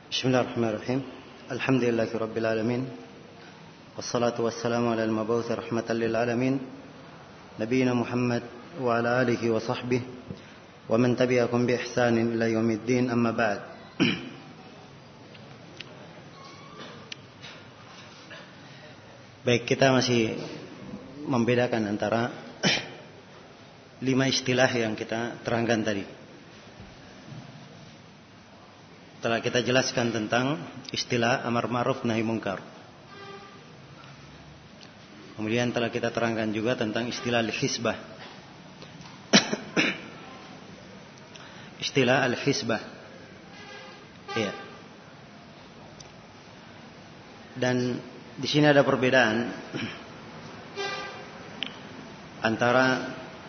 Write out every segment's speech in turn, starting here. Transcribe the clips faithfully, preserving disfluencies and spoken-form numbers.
Bismillahirrahmanirrahim. Alhamdulillahi rabbil alamin. Wassalatu wassalamu ala al-mab'uts rahmatan lil alamin. Nabiyina Muhammad wa ala alihi wa sahbihi wa man tabi'akum bi ihsanin ila yaumiddin, amma ba'd. Baik, kita masih membedakan antara lima istilah yang kita terangkan tadi. Telah kita jelaskan tentang istilah amar ma'ruf nahi munkar. Kemudian telah kita terangkan juga tentang istilah al-hisbah. Istilah al-hisbah. Iya. Dan di sini ada perbedaan antara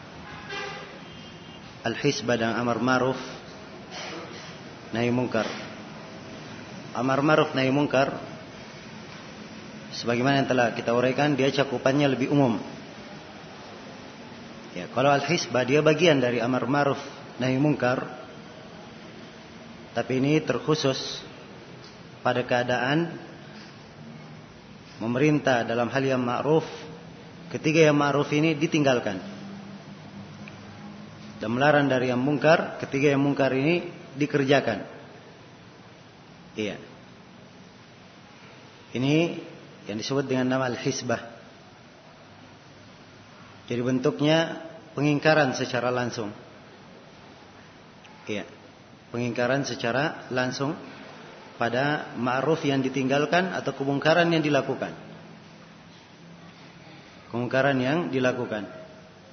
al-hisbah dan amar ma'ruf nahi munkar. Amar ma'ruf nahi munkar, sebagaimana yang telah kita uraikan, dia cakupannya lebih umum. Ya, kalau al-hisbah dia bagian dari amar ma'ruf nahi munkar, tapi ini terkhusus pada keadaan memerintah dalam hal yang ma'ruf ketika yang ma'ruf ini ditinggalkan, dan melarang dari yang munkar ketika yang munkar ini dikerjakan. Iya. Ini yang disebut dengan nama al-hisbah. Jadi bentuknya pengingkaran secara langsung. Iya. Pengingkaran secara langsung pada ma'ruf yang ditinggalkan atau kemungkaran yang dilakukan. Kemungkaran yang dilakukan.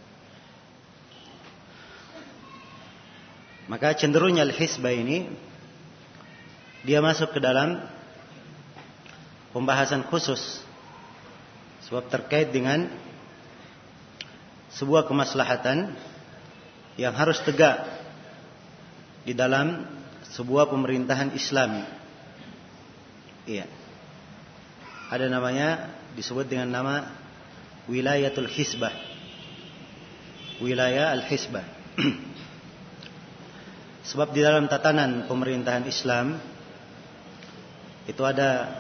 Maka cenderungnya al-hisbah ini dia masuk ke dalam pembahasan khusus, sebab terkait dengan sebuah kemaslahatan yang harus tegak di dalam sebuah pemerintahan Islam. Iya. Ada namanya, disebut dengan nama wilayatul hisbah. Wilayah al-hisbah. Sebab di dalam tatanan pemerintahan Islam itu ada,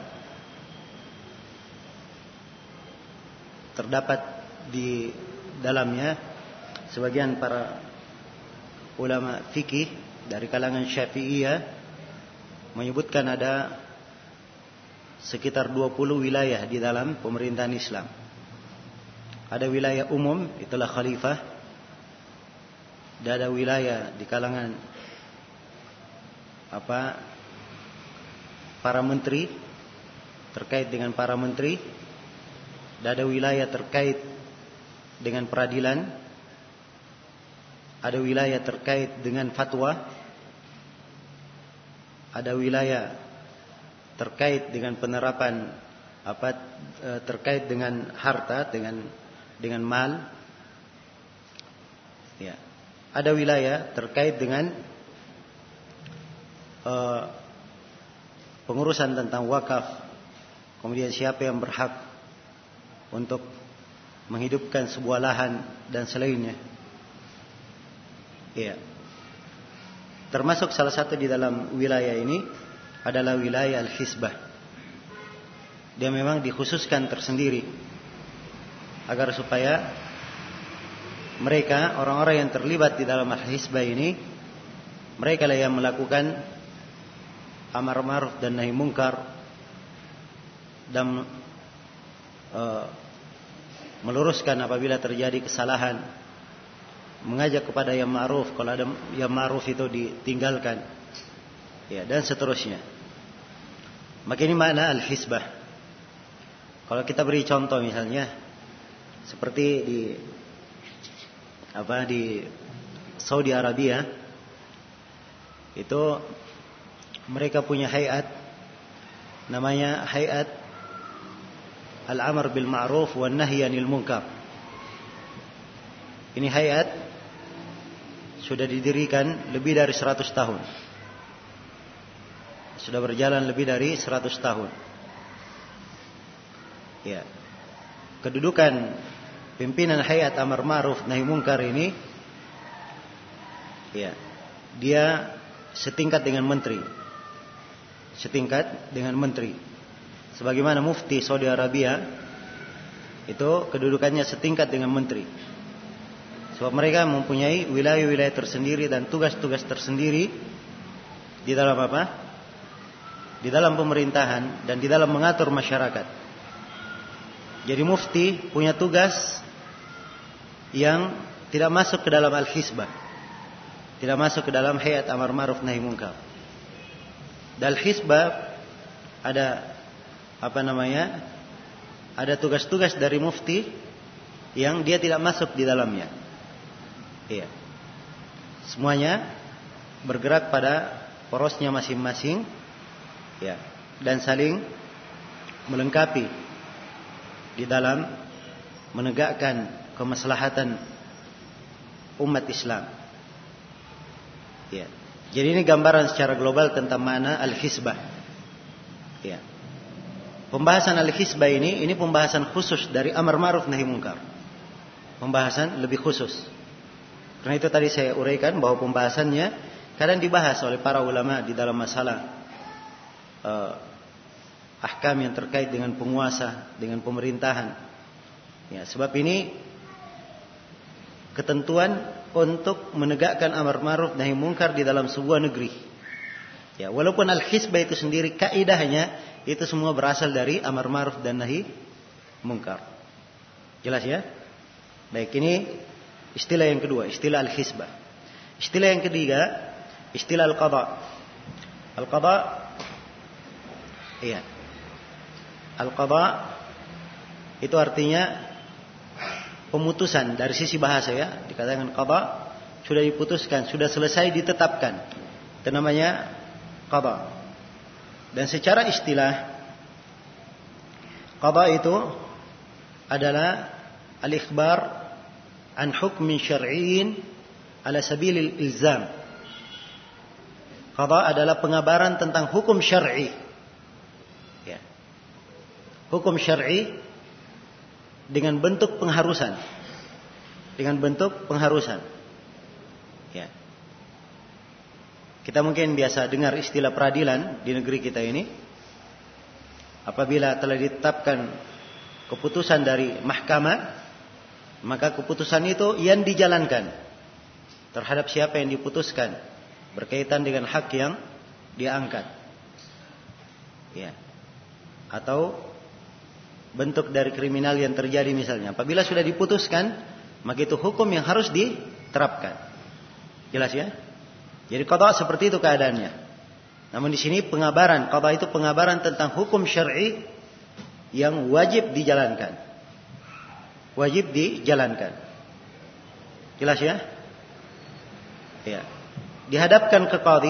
terdapat di dalamnya sebagian para ulama fikih dari kalangan Syafi'iyah menyebutkan ada sekitar dua puluh wilayah di dalam pemerintahan Islam. Ada wilayah umum, itulah khalifah. Dan ada wilayah di kalangan apa para menteri, terkait dengan para menteri. Dan ada wilayah terkait dengan peradilan. Ada wilayah terkait dengan fatwa. Ada wilayah terkait dengan penerapan apa terkait dengan harta, dengan dengan mal. Ya. Ada wilayah terkait dengan uh, pengurusan tentang wakaf. Kemudian siapa yang berhak untuk menghidupkan sebuah lahan dan selainnya. Iya. Termasuk salah satu di dalam wilayah ini adalah wilayah al-hisbah. Dia memang dikhususkan tersendiri agar supaya mereka, orang-orang yang terlibat di dalam al-hisbah ini, mereka lah yang melakukan amar ma'ruf dan nahi munkar, dan uh, meluruskan apabila terjadi kesalahan, mengajak kepada yang ma'ruf kalau ada yang ma'ruf itu ditinggalkan, ya, dan seterusnya. Maka ini makna al-hisbah. Kalau kita beri contoh misalnya seperti di apa di Saudi Arabia, itu mereka punya hayat namanya hayat al-amr bil ma'ruf wan nahy 'anil munkar. Ini hayat sudah didirikan lebih dari seratus tahun. Sudah berjalan lebih dari seratus tahun. Ya. Kedudukan pimpinan hayat amar ma'ruf nahi munkar ini, ya, dia setingkat dengan menteri. setingkat dengan menteri. Sebagaimana mufti Saudi Arabia itu kedudukannya setingkat dengan menteri. Sebab mereka mempunyai wilayah-wilayah tersendiri dan tugas-tugas tersendiri di dalam apa? Di dalam pemerintahan dan di dalam mengatur masyarakat. Jadi mufti punya tugas yang tidak masuk ke dalam al-hisbah, tidak masuk ke dalam hayat amar ma'ruf nahi munkar. Dal hisbah ada apa namanya? Ada tugas-tugas dari mufti yang dia tidak masuk di dalamnya. Iya. Semuanya bergerak pada porosnya masing-masing, ya, dan saling melengkapi di dalam menegakkan kemaslahatan umat Islam. Ya. Jadi ini gambaran secara global tentang makna al-hisbah. Ya. Pembahasan al-hisbah ini ini pembahasan khusus dari amar ma'ruf nahi munkar. Pembahasan lebih khusus. Karena itu tadi saya uraikan bahwa pembahasannya kadang dibahas oleh para ulama di dalam masalah uh, ahkam yang terkait dengan penguasa, dengan pemerintahan. Ya, sebab ini ketentuan untuk menegakkan amar ma'ruf nahi munkar di dalam sebuah negeri. Ya, walaupun al-hisbah itu sendiri kaidahnya itu semua berasal dari amar ma'ruf dan nahi munkar. Jelas ya? Baik, ini istilah yang kedua, istilah al-hisbah. Istilah yang ketiga, istilah al-qadha. Al-qadha, iya. Al-qadha itu artinya pemutusan dari sisi bahasa ya. Dikatakan qadha, sudah diputuskan, sudah selesai ditetapkan. Itu namanya qadha. Dan secara istilah qadha itu adalah al-ikhbar an hukmin syar'iyyin ala sabilil ilzam. Qadha adalah pengabaran tentang hukum syar'i. Ya. Hukum syar'i dengan bentuk pengharusan. Dengan bentuk pengharusan. Ya. Kita mungkin biasa dengar istilah peradilan di negeri kita ini. Apabila telah ditetapkan keputusan dari mahkamah, maka keputusan itu yang dijalankan terhadap siapa yang diputuskan berkaitan dengan hak yang dia angkat. Ya. Atau bentuk dari kriminal yang terjadi misalnya. Apabila sudah diputuskan, maka itu hukum yang harus diterapkan. Jelas ya? Jadi qadha seperti itu keadaannya. Namun di sini pengabaran, qadha itu pengabaran tentang hukum syar'i yang wajib dijalankan. Wajib dijalankan. Jelas ya? Ya. Dihadapkan ke qadhi,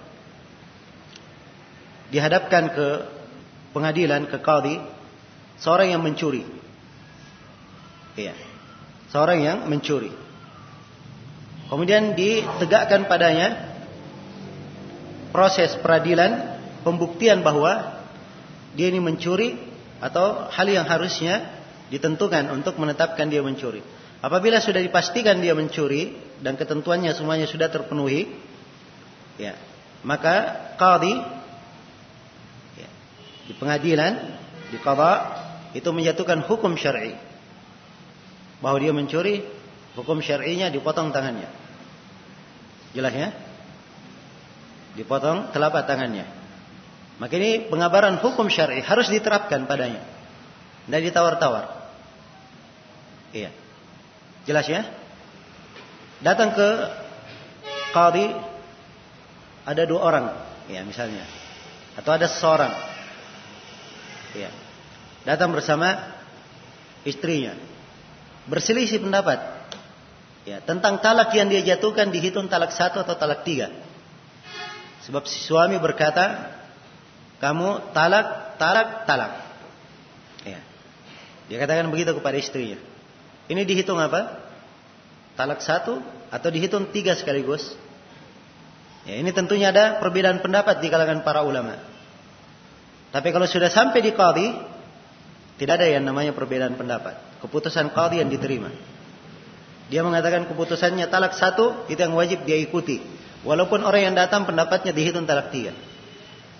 dihadapkan ke pengadilan, ke qadhi, seorang yang mencuri. Iya. Seorang yang mencuri. Kemudian ditegakkan padanya proses peradilan, pembuktian bahwa dia ini mencuri atau hal yang harusnya ditentukan untuk menetapkan dia mencuri. Apabila sudah dipastikan dia mencuri dan ketentuannya semuanya sudah terpenuhi, ya, maka qadhi ya, di pengadilan, di qadha itu menjatuhkan hukum syar'i bahwa dia mencuri, hukum syar'inya dipotong tangannya. Jelas ya? Dipotong telapak tangannya. Maka ini pengabaran hukum syar'i harus diterapkan padanya. Tidak ditawar-tawar. Iya. Jelas ya? Datang ke qadhi ada dua orang, ya misalnya, atau ada seseorang, ya, datang bersama istrinya, berselisih pendapat, ya, tentang talak yang dia jatuhkan dihitung talak satu atau talak tiga. Sebab si suami berkata, kamu talak, talak, talak. Ya. Dia katakan begitu kepada istrinya. Ini dihitung apa? Talak satu atau dihitung tiga sekaligus? Ya, ini tentunya ada perbedaan pendapat di kalangan para ulama. Tapi kalau sudah sampai di qadhi, tidak ada yang namanya perbedaan pendapat. Keputusan qadhi yang diterima. Dia mengatakan keputusannya talak satu, itu yang wajib dia ikuti. Walaupun orang yang datang pendapatnya dihitung talak tiga.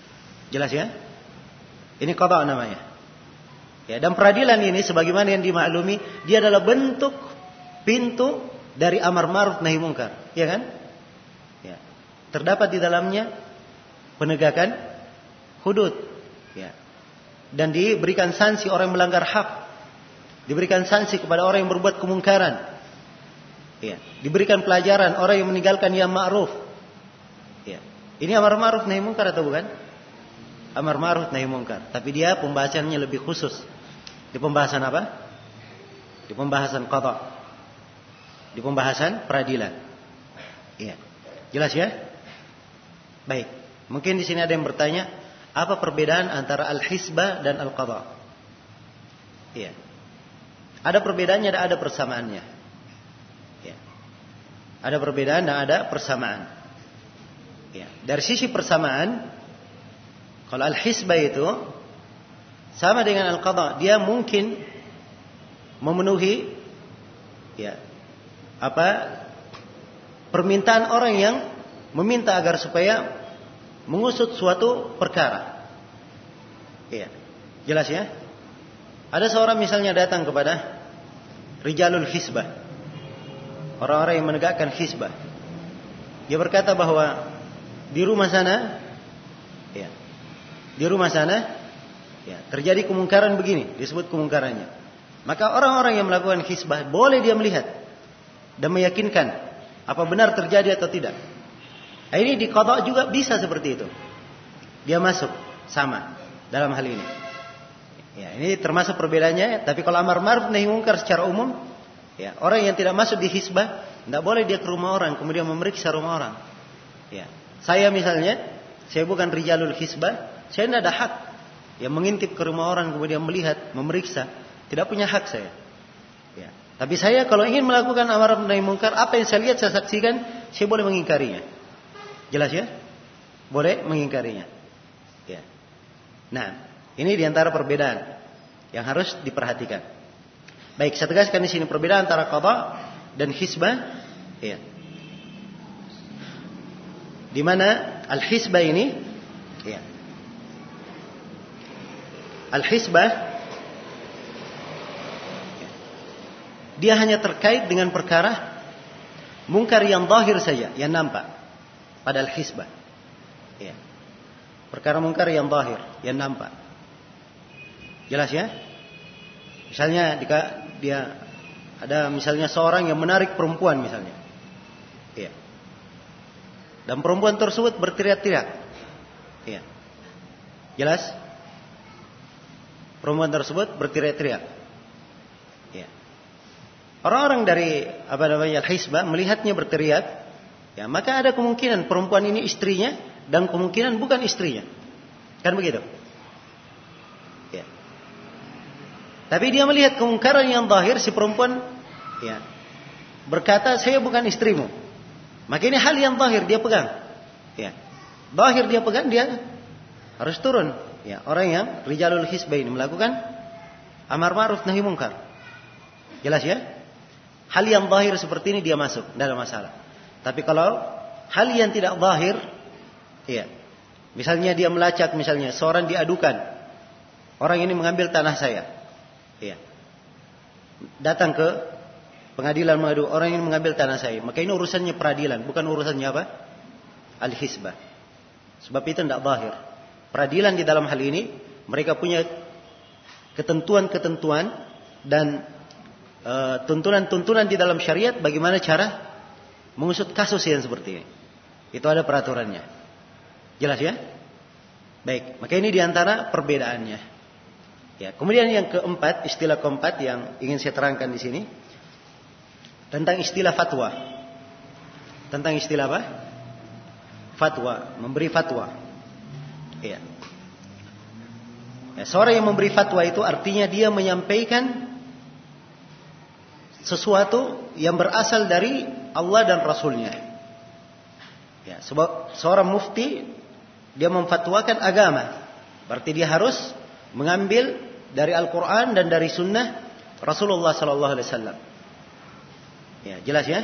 Jelas ya? Ini qada namanya. Ya, dan peradilan ini sebagaimana yang dimaklumi, dia adalah bentuk pintu dari amar ma'ruf nahi munkar, ya kan? Ya. Terdapat di dalamnya penegakan hudud, ya. Dan diberikan sanksi orang yang melanggar hak. Diberikan sanksi kepada orang yang berbuat kemungkaran. Ya. Diberikan pelajaran orang yang meninggalkan yang ma'ruf. Ya. Ini amar ma'ruf nahi munkar atau bukan? Amar ma'ruf nahi munkar. Tapi dia pembahasannya lebih khusus. Di pembahasan apa? Di pembahasan qada. Di pembahasan peradilan. Iya. Jelas ya? Baik. Mungkin di sini ada yang bertanya, apa perbedaan antara al-hisbah dan al-qada? Iya. Ada perbedaannya dan ada persamaannya. Iya. Ada perbedaan dan ada persamaan. Iya. Dari sisi persamaan, kalau al-hisbah itu sama dengan al-qada, dia mungkin memenuhi ya apa permintaan orang yang meminta agar supaya mengusut suatu perkara. Iya. Jelas ya? Ada seorang misalnya datang kepada rijalul hisbah. Orang-orang yang menegakkan hisbah. Dia berkata bahwa di rumah sana ya, di rumah sana ya, terjadi kemungkaran begini, disebut kemungkarannya. Maka orang-orang yang melakukan hisbah boleh dia melihat dan meyakinkan apa benar terjadi atau tidak. Nah, ini di qada juga bisa seperti itu. Dia masuk sama dalam hal ini. Ya, ini termasuk perbedaannya. Tapi kalau amar ma'ruf nahi munkar secara umum, ya, orang yang tidak masuk di hisbah tidak boleh dia ke rumah orang kemudian memeriksa rumah orang. Ya, saya misalnya, saya bukan rijalul hisbah, saya tidak ada hak yang mengintip ke rumah orang kemudian melihat, memeriksa, tidak punya hak saya. Ya. Tapi saya kalau ingin melakukan amar ma'ruf nahi munkar, apa yang saya lihat, saya saksikan, saya boleh mengingkarinya. Jelas ya? Boleh mengingkarinya. Ya. Nah, ini diantara perbedaan yang harus diperhatikan. Baik, saya tegaskan di sini perbedaan antara qada dan hisbah. Ya. Di mana al-hisbah ini, ya. Al-hisbah dia hanya terkait dengan perkara mungkar yang zahir saja, yang nampak pada al-hisbah. Ya. Perkara mungkar yang zahir, yang nampak. Jelas ya? Misalnya jika dia ada misalnya seorang yang menarik perempuan misalnya. Ya. Dan perempuan tersebut berteriak-teriak. Ya. Jelas? Perempuan tersebut berteriak-teriak. Ya. Orang-orang dari apa namanya al-hisbah melihatnya berteriak, ya, maka ada kemungkinan perempuan ini istrinya dan kemungkinan bukan istrinya. Kan begitu? Ya. Tapi dia melihat kemungkaran yang zahir, si perempuan ya berkata, "Saya bukan istrimu." Maka ini hal yang zahir dia pegang. Ya. Zahir dia pegang, dia harus turun. Ya, orang yang rijalul hisbah ini melakukan amar ma'ruf nahi munkar. Jelas ya? Hal yang zahir seperti ini dia masuk, tidak ada masalah. Tapi kalau hal yang tidak zahir, ya, misalnya dia melacak, misalnya seorang diadukan, orang ini mengambil tanah saya, ya, datang ke pengadilan mengadu, orang ini mengambil tanah saya, maka ini urusannya peradilan, bukan urusannya apa? Al-hisbah. Sebab itu tidak zahir. Peradilan di dalam hal ini mereka punya ketentuan-ketentuan dan uh, tuntunan-tuntunan di dalam syariat bagaimana cara mengusut kasus yang seperti ini. Itu ada peraturannya. Jelas ya? Baik, maka ini diantara perbedaannya. Ya, kemudian yang keempat, istilah keempat yang ingin saya terangkan di sini tentang istilah fatwa. Tentang istilah apa? Fatwa, memberi fatwa. Ya. Ya, seorang yang memberi fatwa itu artinya dia menyampaikan sesuatu yang berasal dari Allah dan Rasulnya. Ya, sebab seorang mufti dia memfatwakan agama, berarti dia harus mengambil dari Al-Quran dan dari Sunnah Rasulullah Sallallahu Alaihi Wasallam. Ya, jelas ya?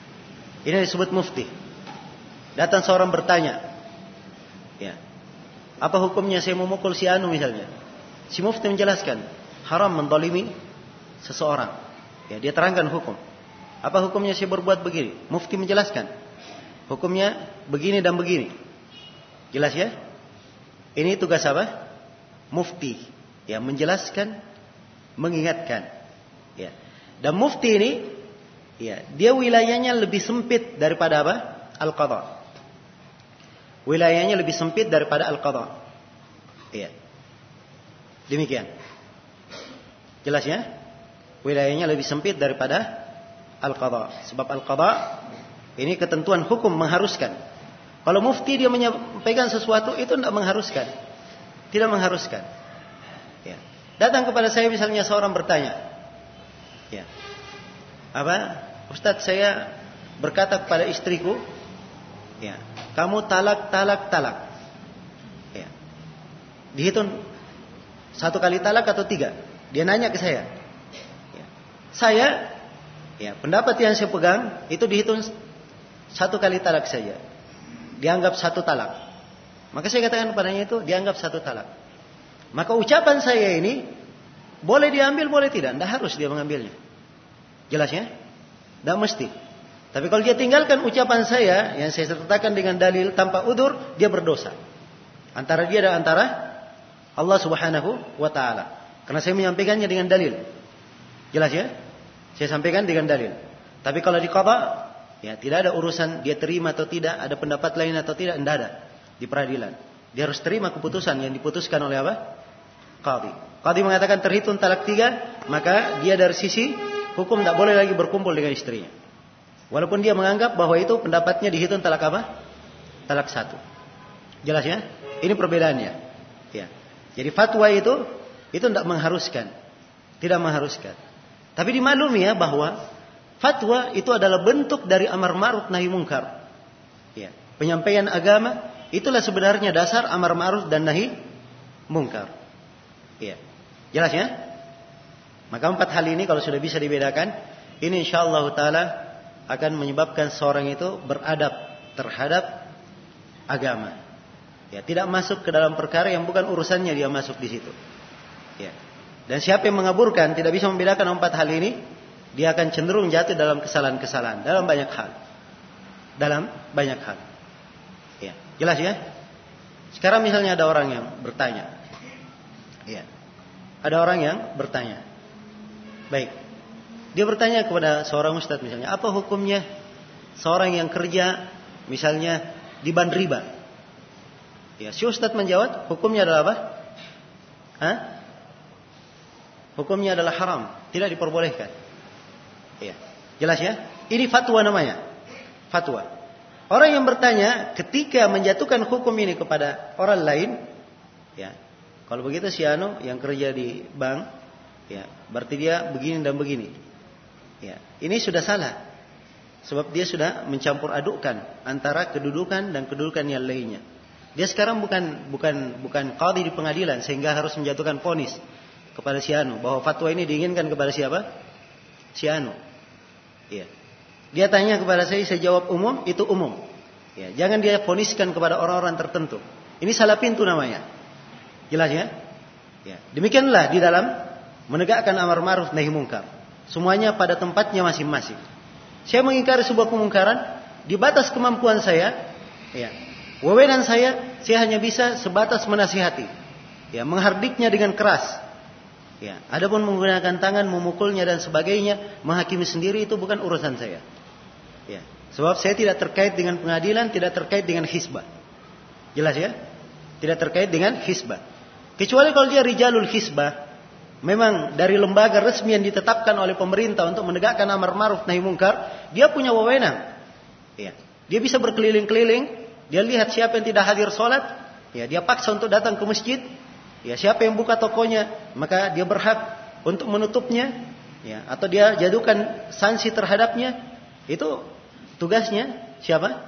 Ini disebut mufti. Datang seorang bertanya, ya, Apa hukumnya saya memukul si anu misalnya? Si mufti menjelaskan, haram mendolimi seseorang. Ya, dia terangkan hukum. Apa hukumnya saya berbuat begini? Mufti menjelaskan, hukumnya begini dan begini. Jelas ya? Ini tugas apa? Mufti. Ya, menjelaskan, mengingatkan. Ya. Dan mufti ini, ya, dia wilayahnya lebih sempit daripada apa? Al-qadha. Wilayahnya lebih sempit daripada al-qadha. Ya. Demikian. Jelas ya? Wilayahnya lebih sempit daripada al-qadha. Sebab al-qadha ini ketentuan hukum mengharuskan. Kalau mufti dia menyampaikan sesuatu itu tidak mengharuskan. Tidak mengharuskan. Ya. Datang kepada saya misalnya seorang bertanya. Ya. Apa? Ustaz, saya berkata kepada istriku, ya, kamu talak, talak, talak. Ya. Dihitung satu kali talak atau tiga? Dia nanya ke saya. Ya. Saya, ya, pendapat yang saya pegang itu dihitung satu kali talak saja. Dianggap satu talak. Maka saya katakan kepadanya itu dianggap satu talak. Maka ucapan saya ini boleh diambil, boleh tidak. Tidak harus dia mengambilnya. Jelas ya? Tidak mesti. Tapi kalau dia tinggalkan ucapan saya yang saya sertakan dengan dalil tanpa udur, dia berdosa. Antara dia dan antara Allah Subhanahu wa taala. Karena saya menyampaikannya dengan dalil. Jelas ya? Saya sampaikan dengan dalil. Tapi kalau di qadha, ya, tidak ada urusan dia terima atau tidak, ada pendapat lain atau tidak, tidak ada di peradilan. Dia harus terima keputusan yang diputuskan oleh apa? Qadhi. Qadhi mengatakan terhitung talak tiga, maka dia dari sisi hukum tidak boleh lagi berkumpul dengan istrinya. Walaupun dia menganggap bahwa itu pendapatnya dihitung talak apa? Talak satu. Jelas ya? Ini perbedaannya. Ya. Jadi fatwa itu itu tidak mengharuskan, tidak mengharuskan. Tapi dimaklumi ya bahwa fatwa itu adalah bentuk dari amar ma'ruf nahi munkar. Ya. Penyampaian agama itulah sebenarnya dasar amar ma'ruf dan nahi munkar. Ya. Jelas ya? Maka empat hal ini kalau sudah bisa dibedakan, ini insyaallah taala akan menyebabkan seorang itu beradab terhadap agama. Ya, tidak masuk ke dalam perkara yang bukan urusannya dia masuk di situ. Ya. Dan siapa yang mengaburkan tidak bisa membedakan empat hal ini, dia akan cenderung jatuh dalam kesalahan-kesalahan dalam banyak hal. Dalam banyak hal. Ya, jelas ya? Sekarang misalnya ada orang yang bertanya. Ya. Ada orang yang bertanya. Baik. Dia bertanya kepada seorang ustaz misalnya, apa hukumnya seorang yang kerja misalnya di bank riba? Ya, si ustaz menjawab, hukumnya adalah apa? Hah? Hukumnya adalah haram, tidak diperbolehkan. Ya, jelas ya? Ini fatwa namanya. Fatwa. Orang yang bertanya ketika menjatuhkan hukum ini kepada orang lain, ya. Kalau begitu si anu yang kerja di bank, ya, berarti dia begini dan begini. Ya, ini sudah salah. Sebab dia sudah mencampur adukkan antara kedudukan dan kedudukan yang lainnya. Dia sekarang bukan bukan bukan qadhi di pengadilan sehingga harus menjatuhkan vonis kepada si anu bahwa fatwa ini diinginkan kepada siapa? Si anu. Ya. Dia tanya kepada saya, saya jawab umum, itu umum. Ya, jangan dia voniskan kepada orang-orang tertentu. Ini salah pintu namanya. Jelas ya? Ya. Demikianlah di dalam menegakkan amar ma'ruf nahi munkar. Semuanya pada tempatnya masing-masing. Saya mengingkari sebuah kemungkaran di batas kemampuan saya, ya. Wewenang saya, saya hanya bisa sebatas menasihati, ya, menghardiknya dengan keras, ya. Adapun menggunakan tangan, memukulnya dan sebagainya, menghakimi sendiri itu bukan urusan saya, ya. Sebab saya tidak terkait dengan pengadilan, tidak terkait dengan hisbah, jelas ya, tidak terkait dengan hisbah. Kecuali kalau dia rijalul hisbah, memang dari lembaga resmi yang ditetapkan oleh pemerintah untuk menegakkan amar ma'ruf nahi munkar, dia punya wewenang, ya. Dia bisa berkeliling-keliling. Dia lihat siapa yang tidak hadir sholat, ya, dia paksa untuk datang ke masjid. Ya, siapa yang buka tokonya, maka dia berhak untuk menutupnya, ya, atau dia jatuhkan sanksi terhadapnya. Itu tugasnya siapa?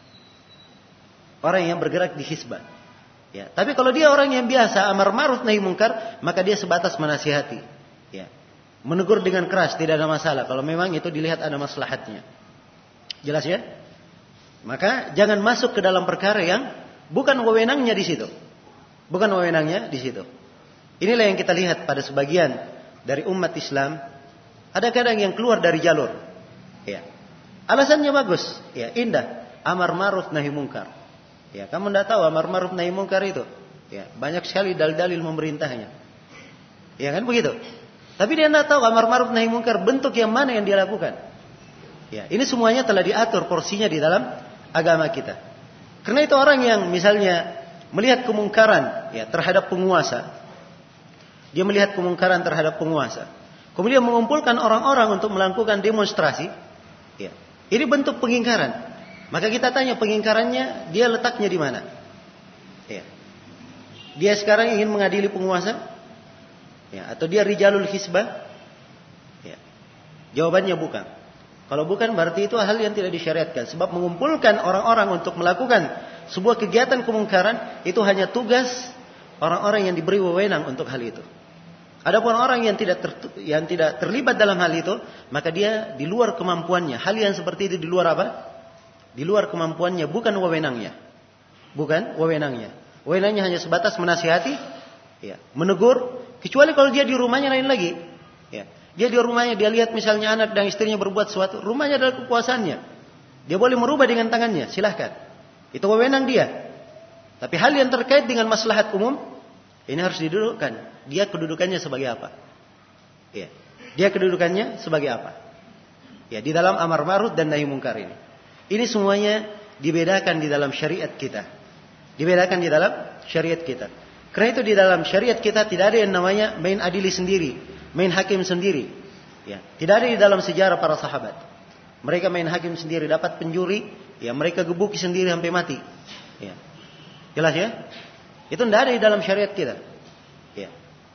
Orang yang bergerak di hisbah. Ya, tapi kalau dia orang yang biasa amar ma'ruf nahi munkar, maka dia sebatas menasihati, ya, menegur dengan keras, tidak ada masalah kalau memang itu dilihat ada maslahatnya. Jelas ya? Maka jangan masuk ke dalam perkara yang bukan wewenangnya di situ. Bukan wewenangnya di situ. Inilah yang kita lihat pada sebagian dari umat Islam. Ada kadang yang keluar dari jalur. Ya. Alasannya bagus, ya, indah. Amar ma'ruf nahi mungkar. Ya, kamu tidak tahu amar ma'ruf nahi mungkar itu. Ya, banyak sekali dalil-dalil memerintahnya. Ya kan begitu. Tapi dia tidak tahu amar ma'ruf nahi mungkar bentuk yang mana yang dia lakukan. Ya, ini semuanya telah diatur porsinya di dalam agama kita. Karena itu orang yang misalnya melihat kemungkaran ya terhadap penguasa, dia melihat kemungkaran terhadap penguasa, kemudian mengumpulkan orang-orang untuk melakukan demonstrasi, ya, ini bentuk pengingkaran. Maka kita tanya pengingkarannya, dia letaknya di mana? Ya. Dia sekarang ingin mengadili penguasa, ya, atau dia rijalul hisbah? Ya. Jawabannya bukan. Kalau bukan berarti itu hal yang tidak disyariatkan. Sebab mengumpulkan orang-orang untuk melakukan sebuah kegiatan kemungkaran itu hanya tugas orang-orang yang diberi wewenang untuk hal itu. Adapun orang yang tidak ter, yang tidak terlibat dalam hal itu, maka dia di luar kemampuannya. Hal yang seperti itu di luar apa? Di luar kemampuannya, bukan wewenangnya. Bukan wewenangnya. Wewenangnya hanya sebatas menasihati, ya, menegur, kecuali kalau dia di rumahnya lain lagi. Ya. Dia di rumahnya, dia lihat misalnya anak dan istrinya berbuat sesuatu, rumahnya adalah kekuasaannya. Dia boleh merubah dengan tangannya, silahkan. Itu wewenang dia. Tapi hal yang terkait dengan maslahat umum, ini harus didudukkan. Dia kedudukannya sebagai apa? Ya. Dia kedudukannya sebagai apa? Ya, di dalam amar ma'ruf dan nahi mungkar ini. Ini semuanya dibedakan di dalam syariat kita. Dibedakan di dalam syariat kita. Karena itu di dalam syariat kita tidak ada yang namanya main adili sendiri, main hakim sendiri. Ya, tidak ada di dalam sejarah para sahabat. Mereka main hakim sendiri, dapat penjuri, ya mereka gebuki sendiri sampai mati. Ya. Jelas ya? Itu tidak ada di dalam syariat kita. Ya.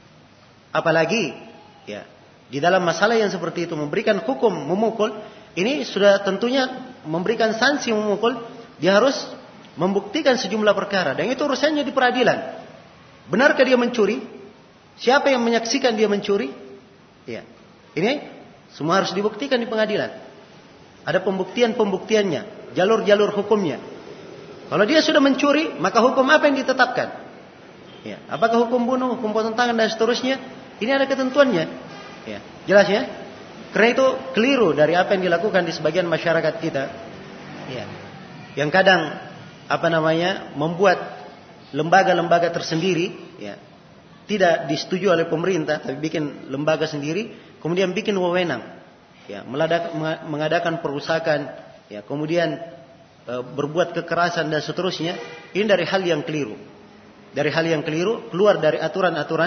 Apalagi ya, di dalam masalah yang seperti itu memberikan hukum memukul, ini sudah tentunya memberikan sanksi memukul, dia harus membuktikan sejumlah perkara dan itu urusannya di peradilan. Benarkah dia mencuri? Siapa yang menyaksikan dia mencuri? Ya. Ini semua harus dibuktikan di pengadilan. Ada pembuktian-pembuktiannya, jalur-jalur hukumnya. Kalau dia sudah mencuri, maka hukum apa yang ditetapkan? Ya. Apakah hukum bunuh, hukum potong tangan dan seterusnya? Ini ada ketentuannya. Ya. Jelas ya? Karena itu keliru dari apa yang dilakukan di sebagian masyarakat kita. Ya. Yang kadang apa namanya membuat lembaga-lembaga tersendiri, ya, tidak disetujui oleh pemerintah, tapi bikin lembaga sendiri, kemudian bikin wewenang, ya, meladak, mengadakan perusakan, ya, kemudian e, berbuat kekerasan dan seterusnya. Ini dari hal yang keliru, dari hal yang keliru, keluar dari aturan-aturan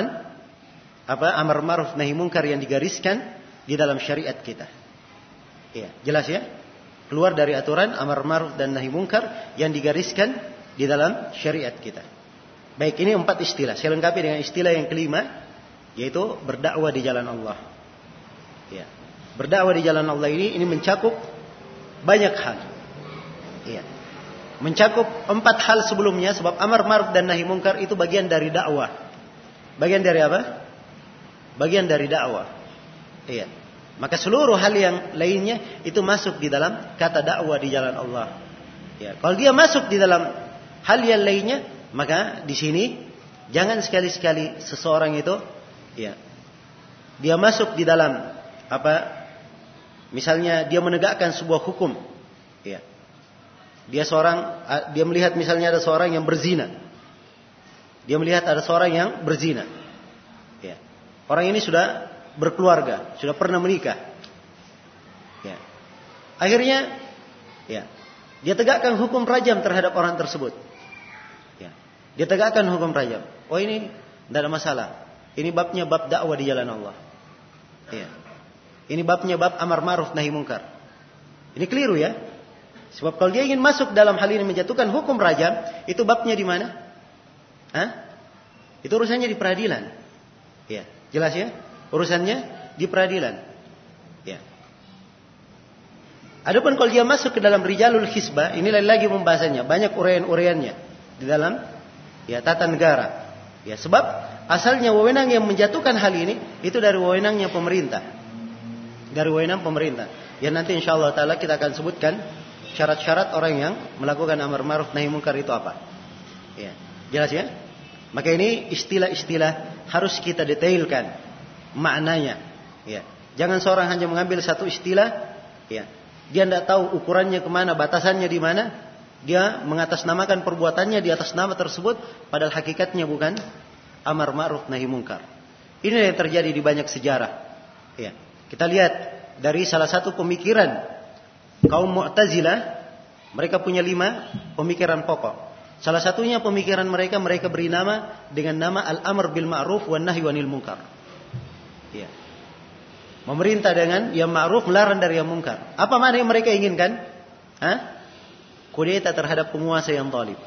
apa amar ma'ruf nahi mungkar yang digariskan di dalam syariat kita. Ya, jelas ya? Keluar dari aturan amar ma'ruf dan nahi mungkar yang digariskan di dalam syariat kita. Baik, ini empat istilah. Saya lengkapi dengan istilah yang kelima, yaitu berdakwah di jalan Allah. Ya. Berdakwah di jalan Allah ini ini mencakup banyak hal. Ya. Mencakup empat hal sebelumnya, sebab amar ma'ruf dan nahi mungkar itu bagian dari dakwah. Bagian dari apa? Bagian dari dakwah. Iya. Maka seluruh hal yang lainnya itu masuk di dalam kata dakwah di jalan Allah. Ya. Kalau dia masuk di dalam hal yang lainnya, maka di sini jangan sekali-sekali seseorang itu, ya, dia masuk di dalam apa? Misalnya dia menegakkan sebuah hukum, ya. Dia seorang, dia melihat misalnya ada seorang yang berzina, dia melihat ada seorang yang berzina, ya. Orang ini sudah berkeluarga, sudah pernah menikah, ya. Akhirnya, ya, dia tegakkan hukum rajam terhadap orang tersebut. Dia tegakkan hukum rajam. Oh ini tidak ada masalah. Ini babnya bab dakwah di jalan Allah. Ya. Ini babnya bab amar ma'ruf nahi mungkar. Ini keliru ya. Sebab kalau dia ingin masuk dalam hal ini menjatuhkan hukum rajam, itu babnya di mana? Hah? Itu urusannya di peradilan. Ya, jelas ya? Urusannya di peradilan. Ya. Adapun kalau dia masuk ke dalam rijalul hisbah, ini lagi pembahasannya, banyak uraian-uraiannya di dalam ya tata negara. Ya, sebab asalnya wewenang yang menjatuhkan hal ini itu dari wewenangnya pemerintah. Dari wewenang pemerintah. Ya nanti insyaallah taala kita akan sebutkan syarat-syarat orang yang melakukan amar ma'ruf nahi mungkar itu apa. Ya, jelas ya? Maka ini istilah-istilah harus kita detailkan maknanya. Ya. Jangan seorang hanya mengambil satu istilah, ya. Dia tidak tahu ukurannya kemana, batasannya di mana. Dia mengatasnamakan perbuatannya di atas nama tersebut, padahal hakikatnya bukan amar ma'ruf nahi munkar. Ini yang terjadi di banyak sejarah. Ya. Kita lihat dari salah satu pemikiran kaum Mu'tazilah, mereka punya lima pemikiran pokok. Salah satunya pemikiran mereka, mereka beri nama dengan nama al-amr bil ma'ruf wan nahi wanil munkar. Ya. Memerintah dengan yang ma'ruf, melarang dari yang munkar. Apa makna yang mereka inginkan? Hah? Kudeta terhadap penguasa yang zalim.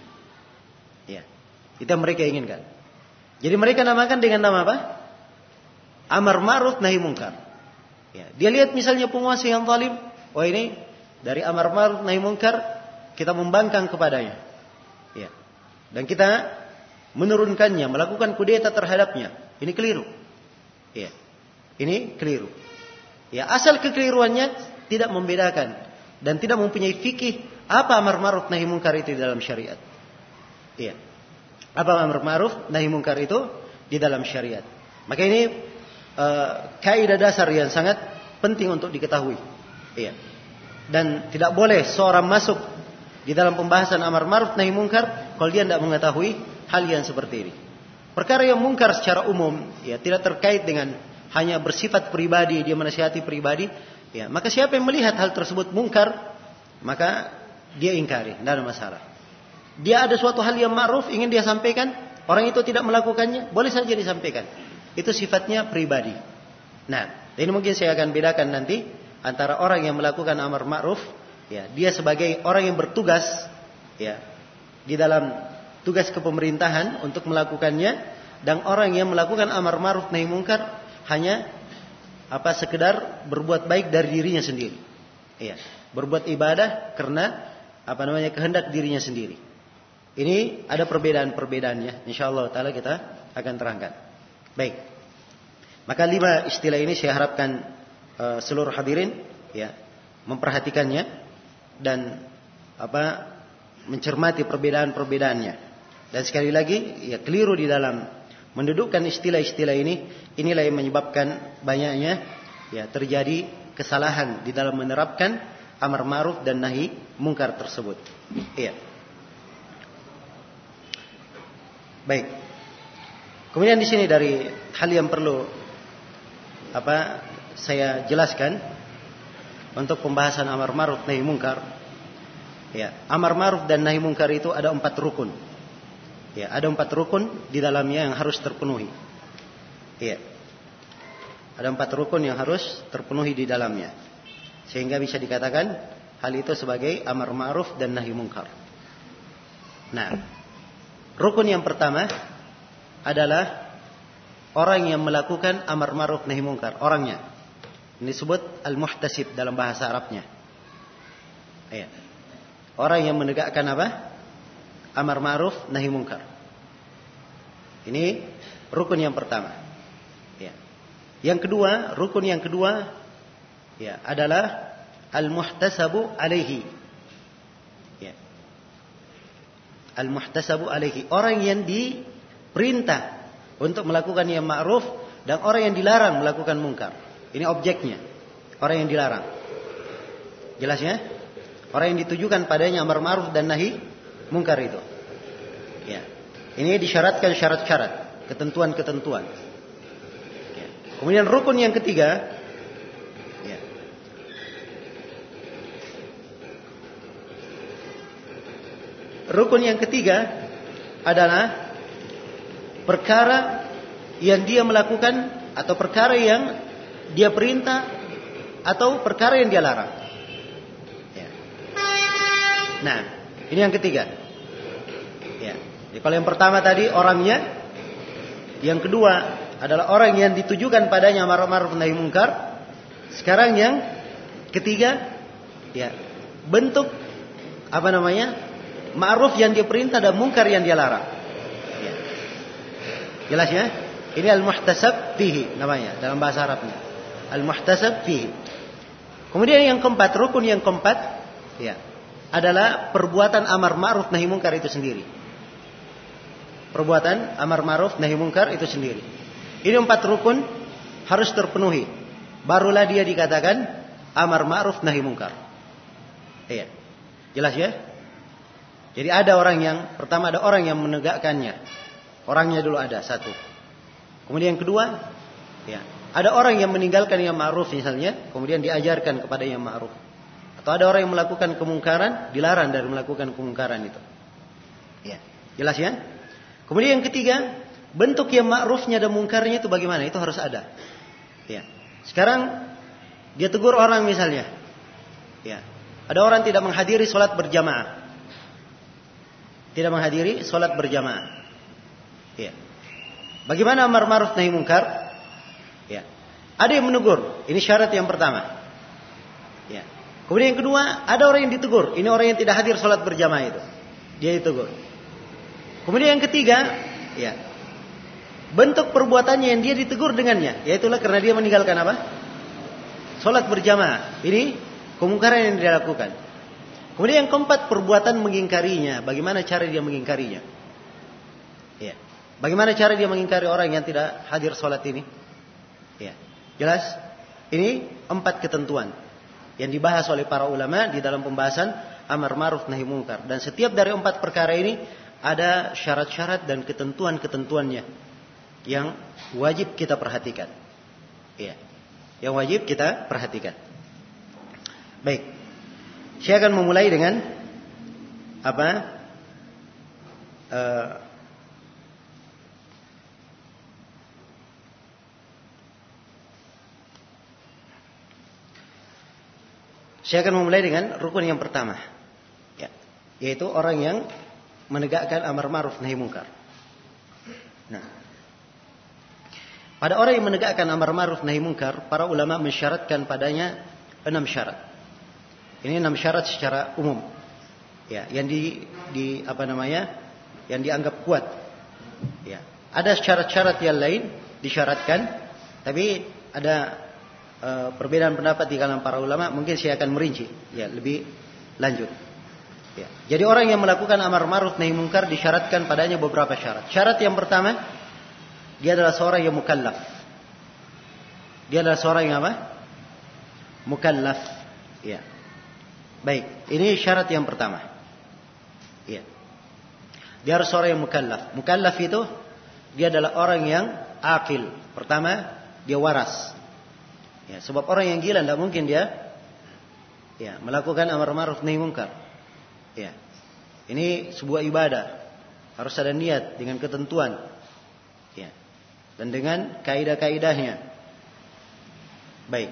Ya. Itu yang mereka inginkan. Jadi mereka namakan dengan nama apa? Amar ma'ruf nahi munkar. Ya. Dia lihat misalnya penguasa yang zalim, oh ini dari amar ma'ruf nahi munkar kita membangkang kepadanya. Ya. Dan kita menurunkannya, melakukan kudeta terhadapnya. Ini keliru. Ya. Ini keliru. Ya, asal kekeliruannya tidak membedakan dan tidak mempunyai fikih apa amar ma'ruf nahi munkar itu di dalam syariat. Ya. Apa amar ma'ruf nahi munkar itu di dalam syariat. Maka ini uh, kaidah dasar yang sangat penting untuk diketahui. Ya. Dan tidak boleh seorang masuk di dalam pembahasan amar ma'ruf nahi munkar kalau dia tidak mengetahui hal yang seperti ini. Perkara yang munkar secara umum, ya, tidak terkait dengan hanya bersifat pribadi, dia menasihati pribadi, ya, maka siapa yang melihat hal tersebut mungkar, maka dia ingkari, tidak ada masalah. Dia ada suatu hal yang ma'ruf ingin dia sampaikan, orang itu tidak melakukannya, boleh saja disampaikan. Itu sifatnya pribadi. Nah, ini mungkin saya akan bedakan nanti antara orang yang melakukan amar ma'ruf, ya, dia sebagai orang yang bertugas, ya, di dalam tugas kepemerintahan untuk melakukannya, dan orang yang melakukan amar ma'ruf nahi munkar hanya apa sekedar berbuat baik dari dirinya sendiri. Iya, berbuat ibadah karena apa namanya kehendak dirinya sendiri. Ini ada perbedaan-perbedaannya. Insyaallah taala kita akan terangkan. Baik. Maka lima istilah ini saya harapkan uh, seluruh hadirin ya memperhatikannya dan apa mencermati perbedaan-perbedaannya. Dan sekali lagi ya keliru di dalam mendudukkan istilah-istilah ini, inilah yang menyebabkan banyaknya ya terjadi kesalahan di dalam menerapkan amar ma'ruf dan nahi munkar tersebut. Iya. Baik. Kemudian di sini dari hal yang perlu apa saya jelaskan untuk pembahasan amar ma'ruf nahi munkar. Ya, amar ma'ruf dan nahi munkar itu ada empat rukun. Ya, ada empat rukun di dalamnya yang harus terpenuhi. Ya. Ada empat rukun yang harus terpenuhi di dalamnya. Sehingga bisa dikatakan hal itu sebagai amar ma'ruf dan nahi munkar. Nah, rukun yang pertama adalah orang yang melakukan amar ma'ruf nahi munkar. Orangnya. Ini disebut al-muhtasib dalam bahasa Arabnya. Ya. Orang yang menegakkan apa? Amar ma'ruf nahi munkar. Ini rukun yang pertama. Ya. Yang kedua, rukun yang kedua ya adalah al-muhtasabu alaihi. Ya. Al-muhtasabu alaihi, orang yang diperintah untuk melakukan yang ma'ruf dan orang yang dilarang melakukan munkar. Ini objeknya. Orang yang dilarang. Jelas ya? Orang yang ditujukan padanya amar ma'ruf dan nahi munkar itu. Ya. Ini disyaratkan syarat-syarat, ketentuan-ketentuan. Ya. Kemudian rukun yang ketiga, ya. Rukun yang ketiga adalah perkara yang dia melakukan atau perkara yang dia perintah atau perkara yang dia larang. Ya. Nah, ini yang ketiga. Ya. Jadi kalau yang pertama tadi orangnya, yang kedua adalah orang yang ditujukan padanya amar ma'ruf nahi munkar. Sekarang yang ketiga, ya, bentuk apa namanya? Ma'ruf yang dia perintah dan munkar yang dia larang. Ya. Jelas ya? Ini al-muhtasab fihi namanya dalam bahasa Arabnya. Al-muhtasab fihi. Kemudian yang keempat, rukun yang keempat, ya, adalah perbuatan amar ma'ruf nahi munkar itu sendiri. perbuatan amar ma'ruf nahi mungkar itu sendiri. Ini empat rukun harus terpenuhi. Barulah dia dikatakan amar ma'ruf nahi mungkar. Iya. Jelas ya? Jadi ada orang yang pertama ada orang yang menegakkannya. Orangnya dulu ada satu. Kemudian yang kedua, ya, ada orang yang meninggalkan yang ma'ruf misalnya, kemudian diajarkan kepada yang ma'ruf. Atau ada orang yang melakukan kemungkaran, dilarang dari melakukan kemungkaran itu. Ya, jelas ya? Kemudian yang ketiga, bentuk yang ma'rufnya dan mungkarnya itu bagaimana? Itu harus ada. Ya. Sekarang dia tegur orang misalnya. Ya. Ada orang tidak menghadiri sholat berjamaah. Tidak menghadiri sholat berjamaah. Ya. Bagaimana amar ma'ruf nahi mungkar? Ya. Ada yang menegur. Ini syarat yang pertama. Ya. Kemudian yang kedua, ada orang yang ditegur. Ini orang yang tidak hadir sholat berjamaah itu. Dia ditegur. Kemudian yang ketiga, ya, bentuk perbuatannya yang dia ditegur dengannya, yaitulah karena dia meninggalkan apa? Sholat berjamaah. Ini kemungkaran yang dia lakukan. Kemudian yang keempat, perbuatan mengingkarinya. Bagaimana cara dia mengingkarinya? Ya. Bagaimana cara dia mengingkari orang yang tidak hadir sholat ini? Ya. Jelas? Ini empat ketentuan yang dibahas oleh para ulama di dalam pembahasan amar ma'ruf nahi mungkar. Dan setiap dari empat perkara ini ada syarat-syarat dan ketentuan-ketentuannya yang wajib kita perhatikan. Ya. Yang wajib kita perhatikan. Baik. Saya akan memulai dengan apa? Uh, saya akan memulai dengan rukun yang pertama, ya, yaitu orang yang menegakkan amar ma'ruf nahi mungkar. Nah, pada orang yang menegakkan amar ma'ruf nahi mungkar, para ulama mensyaratkan padanya enam syarat. Ini enam syarat secara umum, ya, yang di, di apa namanya, yang dianggap kuat. Ya, ada syarat-syarat yang lain disyaratkan, tapi ada uh, perbedaan pendapat di kalangan para ulama. Mungkin saya akan merinci, ya, lebih lanjut. Ya. Jadi orang yang melakukan amar ma'ruf nahi mungkar disyaratkan padanya beberapa syarat. Syarat yang pertama, dia adalah seorang yang mukallaf. Dia adalah seorang yang apa? Mukallaf. Ya. Baik, ini syarat yang pertama. Ya. Dia harus seorang yang mukallaf. Mukallaf itu dia adalah orang yang akil. Pertama, dia waras. Ya, sebab orang yang gila tidak mungkin dia ya, melakukan amar ma'ruf nahi mungkar. Ya. Ini sebuah ibadah. Harus ada niat dengan ketentuan. Ya. Dan dengan kaidah-kaidahnya. Baik.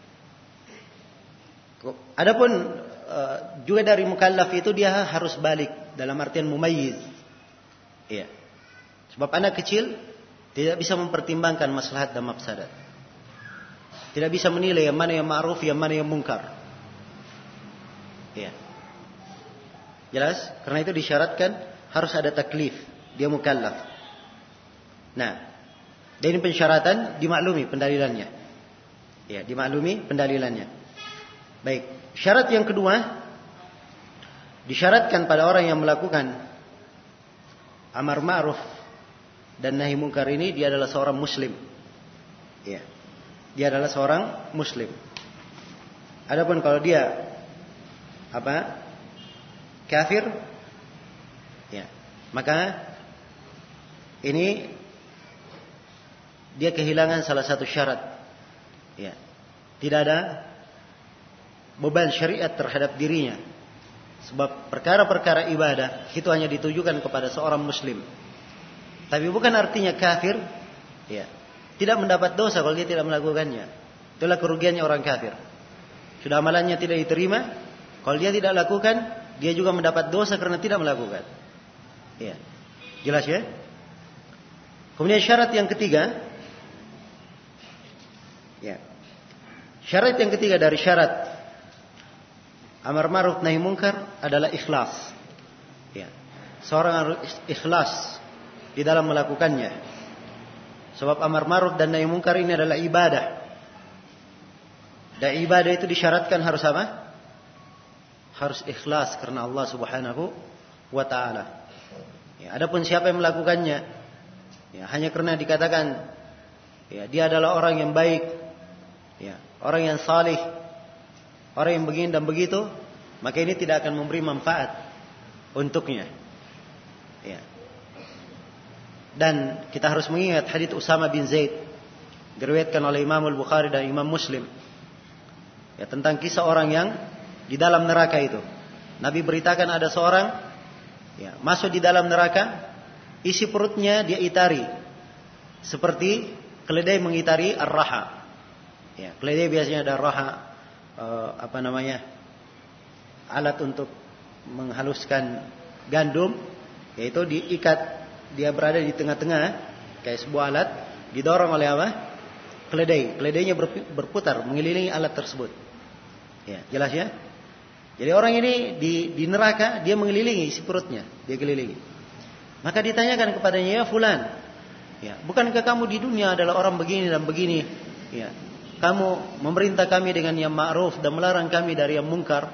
Adapun uh, juga dari mukallaf itu dia harus balik dalam artian mumayyiz. Ya. Sebab anak kecil tidak bisa mempertimbangkan maslahat dan mafsadat. Tidak bisa menilai yang mana yang ma'ruf, yang mana yang mungkar. Ya. Jelas? Karena itu disyaratkan harus ada taklif. Dia mukallaf. Nah, dan ini pensyaratan dimaklumi pendalilannya. Ya, dimaklumi pendalilannya. Baik, syarat yang kedua disyaratkan pada orang yang melakukan amar ma'ruf dan nahi mungkar ini dia adalah seorang muslim. Ya. Dia adalah seorang muslim. Adapun kalau dia apa? Kafir, ya, maka ini dia kehilangan salah satu syarat. Ya. Tidak ada beban syariat terhadap dirinya. Sebab perkara-perkara ibadah itu hanya ditujukan kepada seorang muslim. Tapi bukan artinya kafir, ya, tidak mendapat dosa kalau dia tidak melakukannya. Itulah kerugiannya orang kafir. Sudah amalannya tidak diterima, kalau dia tidak lakukan, dia juga mendapat dosa karena tidak melakukan. Ya. Jelas ya? Kemudian syarat yang ketiga, ya. Syarat yang ketiga dari syarat amar ma'ruf nahi mungkar adalah ikhlas. Ya. Seorang harus ikhlas di dalam melakukannya. Sebab amar ma'ruf dan nahi mungkar ini adalah ibadah. Dan ibadah itu disyaratkan harus apa? Harus ikhlas karena Allah Subhanahu wa ta'ala. Ya. Ya, adapun siapa yang melakukannya, ya, hanya karena dikatakan, ya, dia adalah orang yang baik, ya, orang yang salih, orang yang begini dan begitu, maka ini tidak akan memberi manfaat untuknya. Ya. Dan kita harus mengingat hadits Usama bin Zaid diriwayatkan oleh Imam Al-Bukhari dan Imam Muslim, ya, tentang kisah orang yang di dalam neraka itu. Nabi beritakan ada seorang, ya, masuk di dalam neraka, isi perutnya dia itari seperti keledai mengitari ar-raha. Ya, keledai biasanya ada raha, uh, apa namanya, alat untuk menghaluskan gandum, yaitu diikat, dia berada di tengah-tengah kayak sebuah alat, didorong oleh apa? Keledai. Keledainya berputar mengelilingi alat tersebut. Ya, jelas ya? Jadi orang ini di, di neraka, dia mengelilingi isi perutnya, dia kelilingi. Maka ditanyakan kepadanya, ya fulan, ya, bukankah kamu di dunia adalah orang begini dan begini? Ya, kamu memerintah kami dengan yang ma'ruf dan melarang kami dari yang mungkar.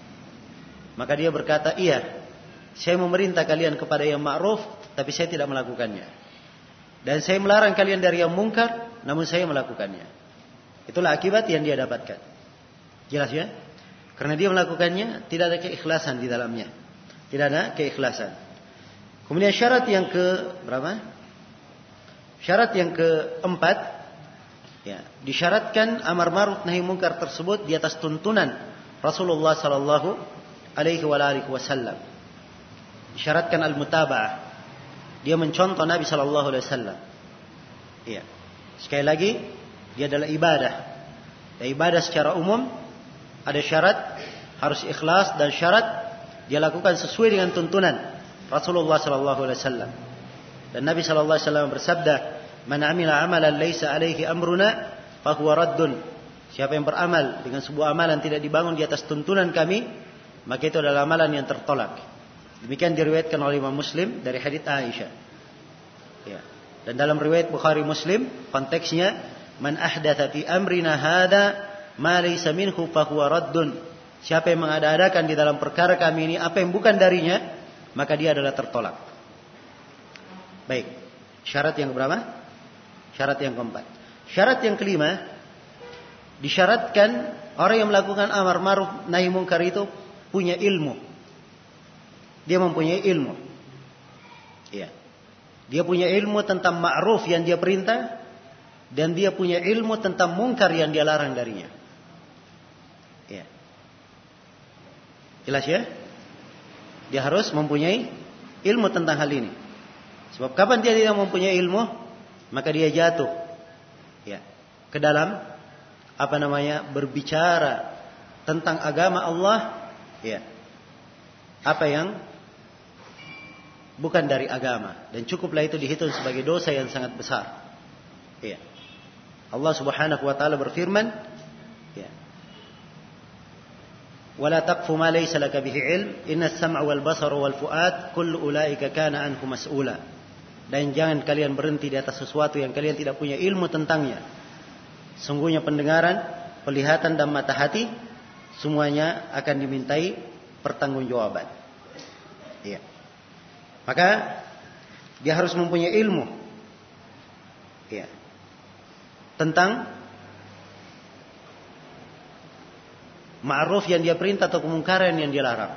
Maka dia berkata, iya, saya memerintah kalian kepada yang ma'ruf, tapi saya tidak melakukannya. Dan saya melarang kalian dari yang mungkar, namun saya melakukannya. Itulah akibat yang dia dapatkan. Jelas ya? Karena dia melakukannya, tidak ada keikhlasan di dalamnya. Tidak ada keikhlasan. Kemudian syarat yang ke berapa? Syarat yang keempat, ya, disyaratkan amar ma'ruf nahi munkar tersebut di atas tuntunan Rasulullah sallallahu alaihi wasallam. Disyaratkan al-mutaba'ah. Dia mencontoh Nabi sallallahu alaihi wasallam. Iya. Sekali lagi, dia adalah ibadah. Dan ibadah secara umum ada syarat harus ikhlas dan syarat dia lakukan sesuai dengan tuntunan Rasulullah sallallahu alaihi wasallam. Dan Nabi sallallahu alaihi wasallam bersabda, "Man 'amila 'amalan laisa 'alaihi amruna fa huwa raddun." Siapa yang beramal dengan sebuah amalan tidak dibangun di atas tuntunan kami, maka itu adalah amalan yang tertolak. Demikian diriwayatkan oleh Imam Muslim dari hadits Aisyah. Ya. Dan dalam riwayat Bukhari Muslim, konteksnya, "Man ahdatsa fi amrina hadza ma laysa minhu fa huwa raddun." Siapa yang mengada-adakan di dalam perkara kami ini apa yang bukan darinya, maka dia adalah tertolak. Baik. Syarat yang berapa? Syarat yang keempat. Syarat yang kelima, disyaratkan orang yang melakukan amar ma'ruf nahi munkar itu punya ilmu. Dia mempunyai ilmu. Iya. Dia punya ilmu tentang ma'ruf yang dia perintah, dan dia punya ilmu tentang munkar yang dia larang darinya. Iya. Jelas ya? Dia harus mempunyai ilmu tentang hal ini. Sebab kapan dia tidak mempunyai ilmu, maka dia jatuh, ya, ke dalam apa namanya, berbicara tentang agama Allah, ya, apa yang bukan dari agama, dan cukuplah itu dihitung sebagai dosa yang sangat besar. Ya. Allah Subhanahu wa taala berfirman, ya, "Wala taqfu ma laysa laka bihi ilm, innas sam'a wal basara wal fuad kullu ulaika kana anhu mas'ula." Dan jangan kalian berhenti di atas sesuatu yang kalian tidak punya ilmu tentangnya. Sungguhnya pendengaran, penglihatan dan mata hati semuanya akan dimintai pertanggungjawaban. Ya. Maka dia harus mempunyai ilmu, ya, tentang ma'ruf yang dia perintah atau kemungkaran yang dia larang.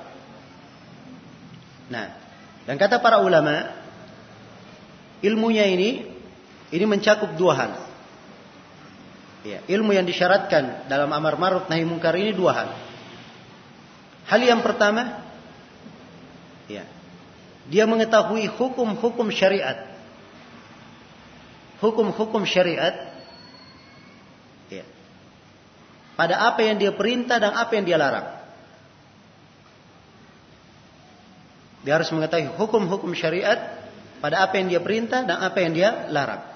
Nah, dan kata para ulama, ilmunya ini ini mencakup dua hal. Ya, ilmu yang disyaratkan dalam amar ma'ruf nahi munkar ini dua hal. Hal yang pertama, ya, dia mengetahui hukum-hukum syariat. Hukum-hukum syariat, ya, pada apa yang dia perintah dan apa yang dia larang. Dia harus mengetahui hukum-hukum syariat pada apa yang dia perintah dan apa yang dia larang.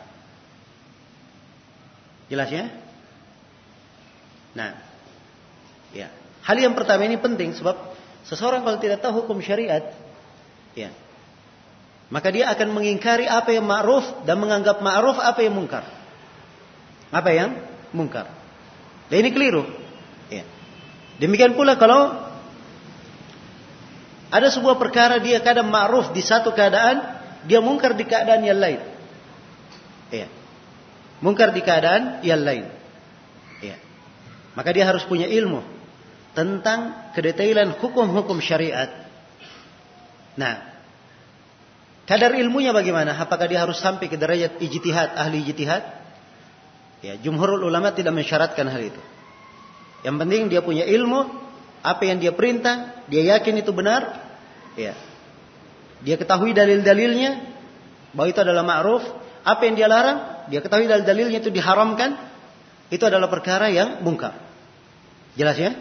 Jelas ya? Nah, ya, hal yang pertama ini penting sebab seseorang kalau tidak tahu hukum syariat, ya, maka dia akan mengingkari apa yang ma'ruf dan menganggap ma'ruf apa yang mungkar. Apa yang mungkar. Dan ini keliru. Ya. Demikian pula kalau Ada sebuah perkara dia kadang ma'ruf di satu keadaan, dia mungkar di keadaan yang lain. Ya. Mungkar di keadaan yang lain. Ya. Maka dia harus punya ilmu tentang kedetailan hukum-hukum syariat. Nah, kadar ilmunya bagaimana? Apakah dia harus sampai ke derajat ijtihad, ahli ijtihad? Ya, jumhurul ulama tidak mensyaratkan hal itu. Yang penting dia punya ilmu. Apa yang dia perintah, dia yakin itu benar, ya. Dia ketahui dalil-dalilnya bahwa itu adalah ma'ruf. Apa yang dia larang, dia ketahui dalil-dalilnya itu diharamkan, itu adalah perkara yang mungkar. Jelas ya?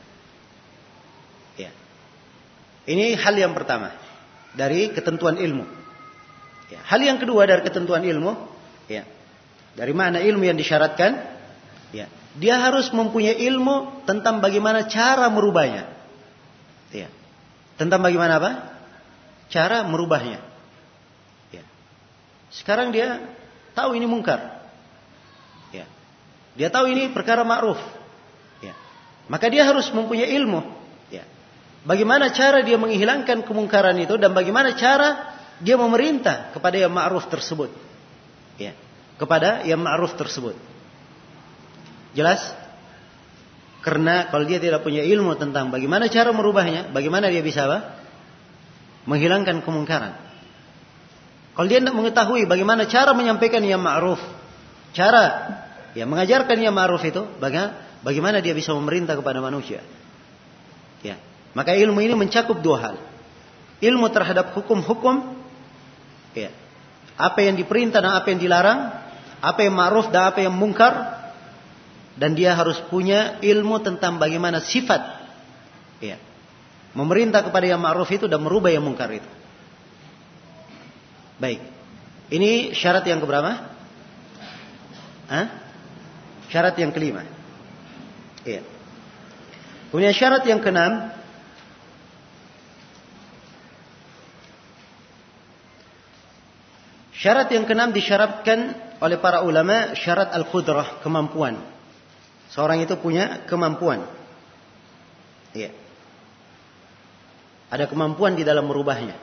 Ya. Ini hal yang pertama dari ketentuan ilmu. Ya. Hal yang kedua dari ketentuan ilmu, ya. Dari mana ilmu yang disyaratkan? Ya. Dia harus mempunyai ilmu tentang bagaimana cara merubahnya. Ya. Tentang bagaimana apa? Cara merubahnya. Ya. Sekarang dia tahu ini mungkar. Ya. Dia tahu ini perkara ma'ruf. Ya. Maka dia harus mempunyai ilmu. Ya. Bagaimana cara dia menghilangkan kemungkaran itu dan bagaimana cara dia memerintah kepada yang ma'ruf tersebut. Ya. Kepada yang ma'ruf tersebut. Jelas? Karena kalau dia tidak punya ilmu tentang bagaimana cara merubahnya, bagaimana dia bisa apa? Menghilangkan kemungkaran. Kalau dia tidak mengetahui bagaimana cara menyampaikan yang ma'ruf, cara ya mengajarkan yang ma'ruf itu, bagaimana dia bisa memerintah kepada manusia? Ya. Maka ilmu ini mencakup dua hal. Ilmu terhadap hukum-hukum, ya. Apa yang diperintah dan apa yang dilarang, apa yang ma'ruf dan apa yang mungkar. Dan dia harus punya ilmu tentang bagaimana sifat, ya, memerintah kepada yang ma'ruf itu dan merubah yang mungkar itu. Baik. Ini syarat yang keberapa? Hah? Syarat yang kelima. Iya. Kemudian syarat yang keenam. Syarat yang keenam disyaratkan oleh para ulama syarat al-qudrah, kemampuan. Seorang itu punya kemampuan. Iya. Ada kemampuan di dalam merubahnya.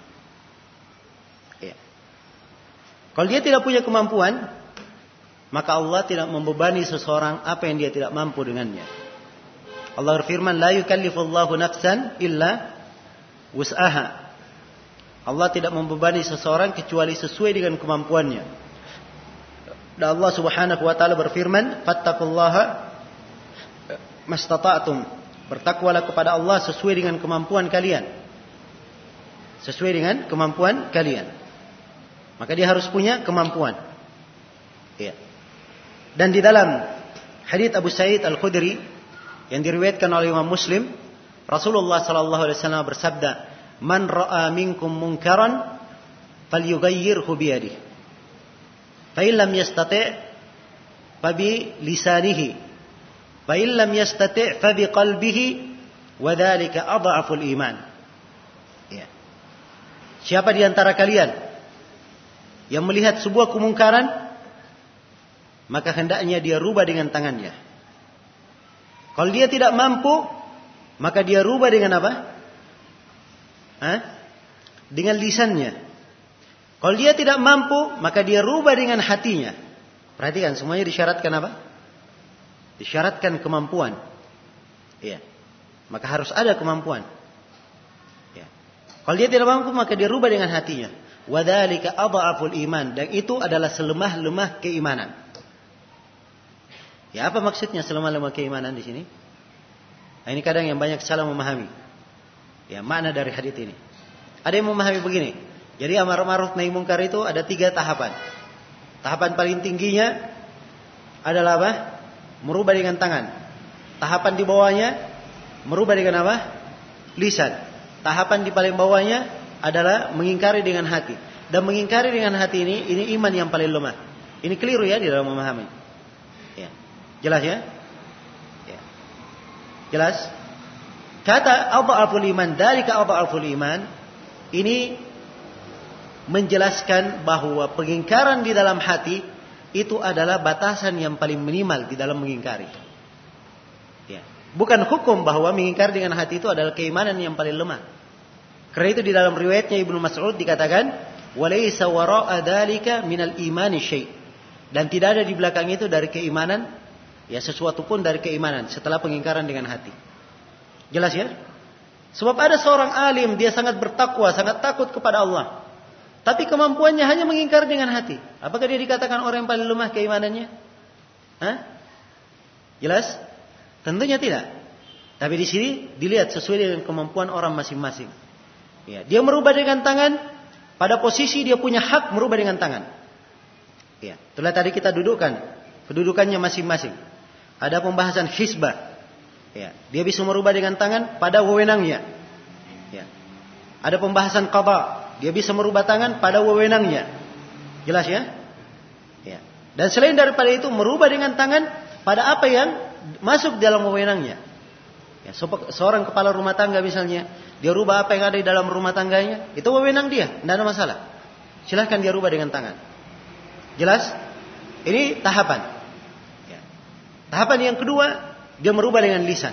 Iya. Kalau dia tidak punya kemampuan, maka Allah tidak membebani seseorang apa yang dia tidak mampu dengannya. Allah berfirman, la yukallifullahu nafsan illa wus'aha. Allah tidak membebani seseorang kecuali sesuai dengan kemampuannya. Dan Allah Subhanahu wa taala berfirman, fattaqullaha mastata'tum. Bertakwalah kepada Allah sesuai dengan kemampuan kalian. Sesuai dengan kemampuan kalian. Maka dia harus punya kemampuan. Ya. Dan di dalam hadits Abu Sa'id Al-Khudri yang diriwayatkan oleh Imam Muslim, Rasulullah sallallahu alaihi wasallam bersabda, "Man ra'a minkum munkaran falyughayyirhu bi yadihi." Fa in lam yastati' fa bi lisanihi, fa in lam yastati' fa bi qalbihi, wa dzalika adhaful iman. Ya. Siapa di antara kalian yang melihat sebuah kemungkaran, maka hendaknya dia rubah dengan tangannya. Kalau dia tidak mampu, maka dia rubah dengan apa? Hah? Dengan lisannya. Kalau dia tidak mampu, maka dia rubah dengan hatinya. Perhatikan, semuanya disyaratkan apa? Disyaratkan kemampuan. Ya. Maka harus ada kemampuan. Ya. Kalau dia tidak mampu, maka dia rubah dengan hatinya. Wadzalika adhaful iman. Dan itu adalah selemah-lemah keimanan. Ya, apa maksudnya selemah-lemah keimanan di sini? Nah, ini kadang yang banyak salah memahami. Ya, makna dari hadits ini. Ada yang memahami begini. Jadi amar ma'ruf nahi mungkar itu ada tiga tahapan. Tahapan paling tingginya adalah apa? Merubah dengan tangan. Tahapan di bawahnya merubah dengan apa? Lisan. Tahapan di paling bawahnya adalah mengingkari dengan hati. Dan mengingkari dengan hati ini, ini iman yang paling lemah. Ini keliru ya di dalam memahami. Ya. Jelas ya? Ya. Jelas? Kata adhaful iman, dalika adhaful iman, ini menjelaskan bahwa pengingkaran di dalam hati itu adalah batasan yang paling minimal di dalam mengingkari. Ya. Bukan hukum bahwa mengingkari dengan hati itu adalah keimanan yang paling lemah. Karena itu di dalam riwayatnya Ibnu Mas'ud dikatakan, "Walaysa wara'a dzalika minal imani syai'." Dan tidak ada di belakang itu dari keimanan, ya sesuatu pun dari keimanan setelah pengingkaran dengan hati. Jelas ya? Sebab ada seorang alim, dia sangat bertakwa, sangat takut kepada Allah. Tapi kemampuannya hanya mengingkar dengan hati. Apakah dia dikatakan orang yang paling lemah keimanannya? Hah? Jelas? Tentunya tidak. Tapi di sini dilihat sesuai dengan kemampuan orang masing-masing. Ya, dia merubah dengan tangan, pada posisi dia punya hak merubah dengan tangan. Ya, itulah tadi kita dudukkan kedudukannya masing-masing. Ada pembahasan hisbah. Ya, dia bisa merubah dengan tangan pada wewenangnya. Ya. Ada pembahasan qada, dia bisa merubah tangan pada wewenangnya. Jelas ya? Ya. Dan selain daripada itu merubah dengan tangan pada apa yang masuk dalam wewenangnya. Ya, seorang kepala rumah tangga misalnya, dia rubah apa yang ada di dalam rumah tangganya, itu wewenang dia, tidak ada masalah. Silahkan dia rubah dengan tangan. Jelas? Ini tahapan. Ya. Tahapan yang kedua, dia merubah dengan lisan.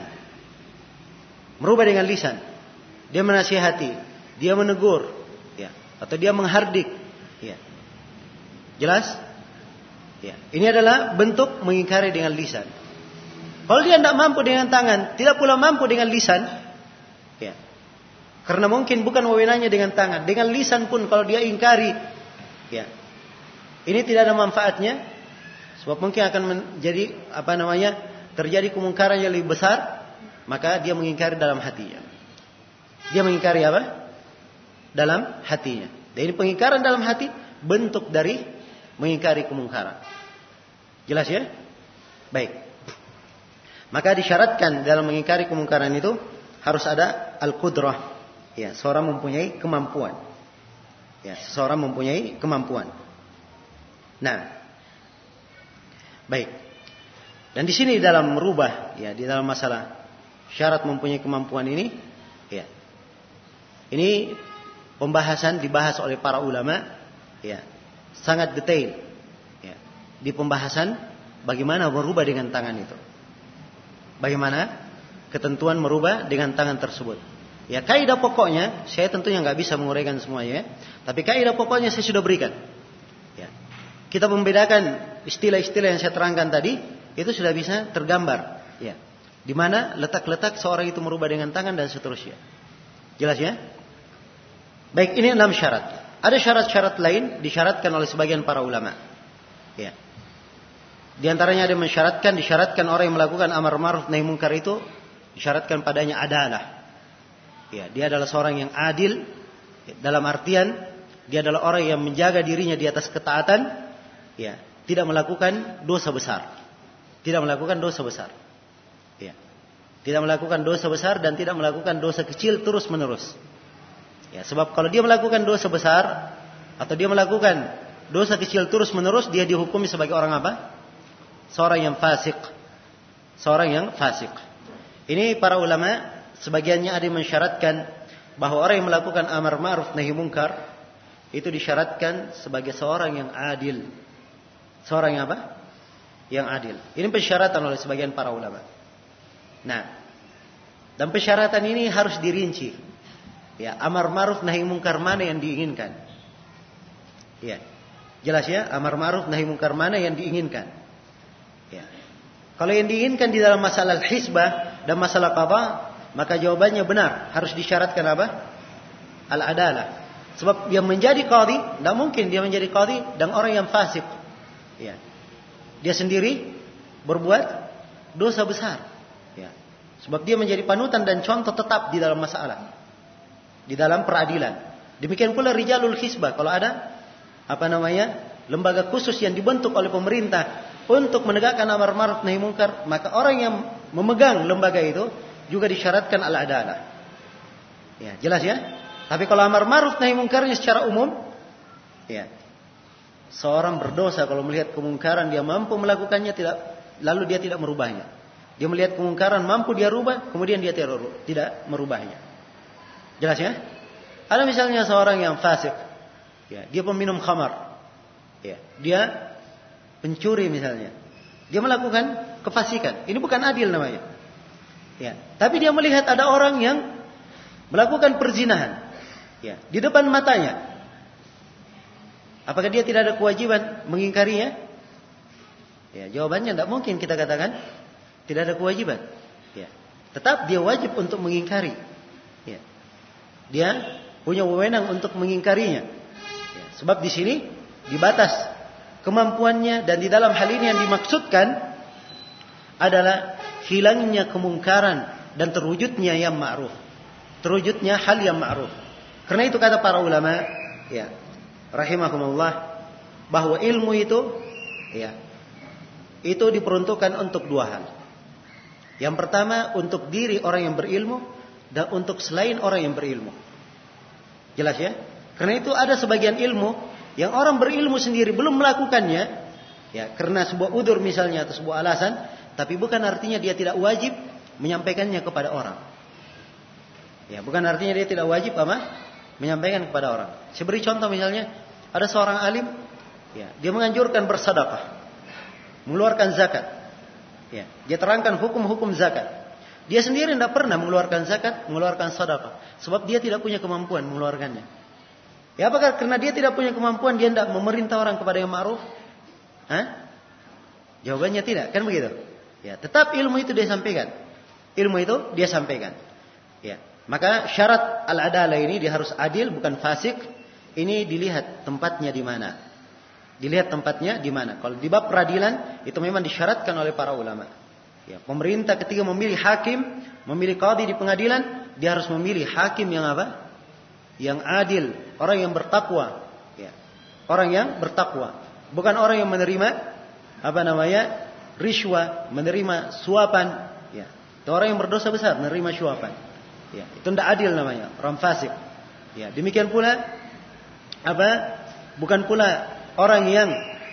Merubah dengan lisan. Dia menasihati, dia menegur, ya, atau dia menghardik. Ya. Jelas? Ya. Ini adalah bentuk mengingkari dengan lisan. Kalau dia tidak mampu dengan tangan, tidak pula mampu dengan lisan, ya. Karena mungkin bukan wewenangnya dengan tangan, dengan lisan pun kalau dia ingkari, ya, ini tidak ada manfaatnya, sebab mungkin akan menjadi apa namanya terjadi kemungkaran yang lebih besar, maka dia mengingkari dalam hatinya. Dia mengingkari apa? Dalam hatinya. Dan ini pengingkaran dalam hati bentuk dari mengingkari kemungkaran. Jelas ya? Baik. Maka disyaratkan dalam mengingkari kemungkaran itu harus ada al-qudrah. Ya, seorang mempunyai kemampuan. Ya, seseorang mempunyai kemampuan. Nah, baik. Dan di sini dalam merubah, ya, di dalam masalah syarat mempunyai kemampuan ini, ya, ini pembahasan dibahas oleh para ulama, ya, sangat detail, ya, di pembahasan bagaimana merubah dengan tangan itu, bagaimana ketentuan merubah dengan tangan tersebut. Ya, kaidah pokoknya saya tentunya nggak bisa menguraikan semuanya, tapi kaidah pokoknya saya sudah berikan. Ya, kita membedakan istilah-istilah yang saya terangkan tadi. Itu sudah bisa tergambar, ya, di mana letak-letak seorang itu merubah dengan tangan dan seterusnya. Jelas ya? Baik, ini enam syarat. Ada syarat-syarat lain disyaratkan oleh sebagian para ulama. Ya. Di antaranya ada yang mensyaratkan, disyaratkan orang yang melakukan amar ma'ruf nahi munkar itu disyaratkan padanya adalah. Ya, dia adalah seorang yang adil, dalam artian dia adalah orang yang menjaga dirinya di atas ketaatan, ya, tidak melakukan dosa besar. Tidak melakukan dosa besar. Ya. Tidak melakukan dosa besar dan tidak melakukan dosa kecil terus menerus. Ya, sebab kalau dia melakukan dosa besar atau dia melakukan dosa kecil terus menerus, dia dihukumi sebagai orang apa? Seorang yang fasik. Seorang yang fasik. Ini para ulama sebagiannya ada yang mensyaratkan bahwa orang yang melakukan amar ma'ruf nahi munkar itu disyaratkan sebagai seorang yang adil. Seorang yang apa? Yang adil. Ini persyaratan oleh sebagian para ulama. Nah, dan persyaratan ini harus dirinci. Ya, amar ma'ruf nahi munkar mana yang diinginkan? Ya. Jelas ya, amar ma'ruf nahi munkar mana yang diinginkan? Ya. Kalau yang diinginkan di dalam masalah hisbah dan masalah qada, maka jawabannya benar, harus disyaratkan apa? Al-adalah. Sebab yang menjadi qadhi, tidak mungkin dia menjadi qadhi dan orang yang fasik. Ya. Dia sendiri berbuat dosa besar. Ya. Sebab dia menjadi panutan dan contoh tetap di dalam masalah, di dalam peradilan. Demikian pula rijalul hisbah. Kalau ada apa namanya lembaga khusus yang dibentuk oleh pemerintah untuk menegakkan amar ma'ruf nahi munkar, maka orang yang memegang lembaga itu juga disyaratkan al-adalah. Ya, jelas ya? Tapi kalau amar ma'ruf nahi munkarnya secara umum, ya, seorang berdosa kalau melihat kemungkaran dia mampu melakukannya, tidak, lalu dia tidak merubahnya. Dia melihat kemungkaran mampu dia rubah, kemudian dia tidak, tidak merubahnya. Jelas ya? Ada misalnya seorang yang fasik, ya, dia peminum khamar, ya, dia pencuri misalnya, dia melakukan kefasikan. Ini bukan adil namanya. Ya, tapi dia melihat ada orang yang melakukan perzinahan, Ya, di depan matanya. Apakah dia tidak ada kewajiban mengingkarinya? Ya, jawabannya tidak mungkin kita katakan tidak ada kewajiban. Ya, tetap dia wajib untuk mengingkari. Ya, dia punya wewenang untuk mengingkarinya. Ya, sebab di sini dibatas kemampuannya, dan di dalam hal ini yang dimaksudkan adalah hilangnya kemungkaran dan terwujudnya yang ma'ruf. Terwujudnya hal yang ma'ruf. Karena itu kata para ulama, ya, rahimahumullah, bahwa ilmu itu, ya, itu diperuntukkan untuk dua hal. Yang pertama untuk diri orang yang berilmu, dan untuk selain orang yang berilmu. Jelas ya? Karena itu ada sebagian ilmu yang orang berilmu sendiri belum melakukannya, ya, karena sebuah udzur misalnya atau sebuah alasan, tapi bukan artinya dia tidak wajib menyampaikannya kepada orang. Ya, bukan artinya dia tidak wajib apa? Menyampaikan kepada orang. Saya beri contoh misalnya, ada seorang alim, ya, dia menganjurkan bersedekah, mengeluarkan zakat. Ya, dia terangkan hukum-hukum zakat. Dia sendiri tidak pernah mengeluarkan zakat, mengeluarkan sedekah, sebab dia tidak punya kemampuan mengeluarkannya. Ya, apakah karena dia tidak punya kemampuan dia tidak memerintah orang kepada yang ma'ruf? Hah? Jawabannya tidak, kan begitu? Ya, tetap ilmu itu dia sampaikan. Ilmu itu dia sampaikan. Ya. Maka syarat al-adalah ini dia harus adil, bukan fasik. Ini dilihat tempatnya di mana. Dilihat tempatnya di mana. Kalau di bab peradilan itu memang disyaratkan oleh para ulama. Ya, pemerintah ketika memilih hakim, memilih qadhi di pengadilan, dia harus memilih hakim yang apa? Yang adil, orang yang bertakwa. Ya. Orang yang bertakwa, bukan orang yang menerima apa namanya? Rishwah, menerima suapan. Ya. Itu orang yang berdosa besar, menerima suapan. Ya, itu tidak adil namanya, orang fasik. Ya, demikian pula apa? Bukan pula orang yang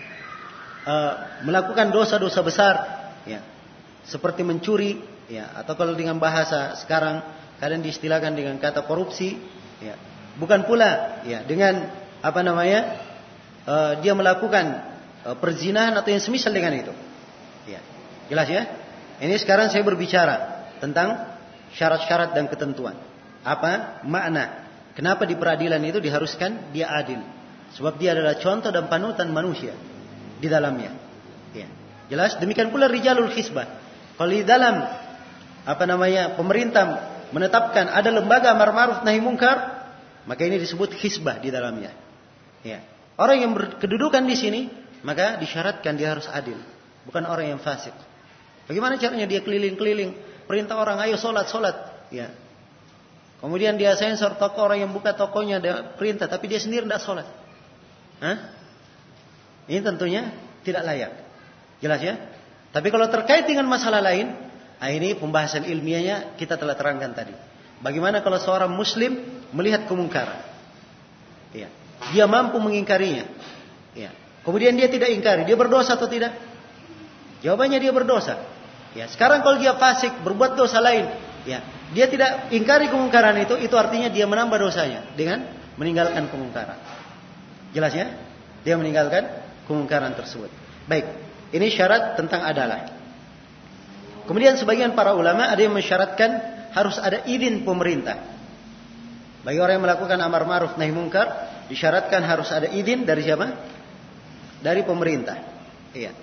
uh, melakukan dosa-dosa besar, ya, seperti mencuri, ya, atau kalau dengan bahasa sekarang kadang diistilahkan dengan kata korupsi, ya. Bukan pula, ya, dengan apa namanya? Uh, dia melakukan uh, perzinahan atau yang semisal dengan itu. Ya, jelas ya? Ini sekarang saya berbicara tentang syarat-syarat dan ketentuan. Apa makna? Kenapa di peradilan itu diharuskan dia adil? Sebab dia adalah contoh dan panutan manusia di dalamnya. Ya. Jelas? Demikian pula rijalul hisbah. Kalau di dalam apa namanya pemerintah menetapkan ada lembaga amar ma'ruf nahi munkar, maka ini disebut hisbah di dalamnya. Ya. Orang yang berkedudukan di sini, maka disyaratkan dia harus adil, bukan orang yang fasik. Bagaimana caranya dia keliling-keliling perintah orang ayo solat solat, ya. Kemudian dia sensor toko orang yang buka tokonya, dia perintah, tapi dia sendiri tidak solat. Hah? Ini tentunya tidak layak. Jelas ya? Tapi kalau terkait dengan masalah lain, nah ini pembahasan ilmiahnya kita telah terangkan tadi. Bagaimana kalau seorang muslim melihat kemungkaran, ya, dia mampu mengingkarinya, ya. Kemudian dia tidak ingkari, dia berdosa atau tidak? Jawabannya dia berdosa. Ya, sekarang kalau dia fasik, berbuat dosa lain, ya, dia tidak ingkari kemungkaran itu, itu artinya dia menambah dosanya dengan meninggalkan kemungkaran. Jelas ya? Dia meninggalkan kemungkaran tersebut. Baik, ini syarat tentang adalah. Kemudian sebagian para ulama ada yang mensyaratkan harus ada izin pemerintah. Bagi orang yang melakukan amar ma'ruf nahi munkar, disyaratkan harus ada izin dari siapa? Dari pemerintah. Iya.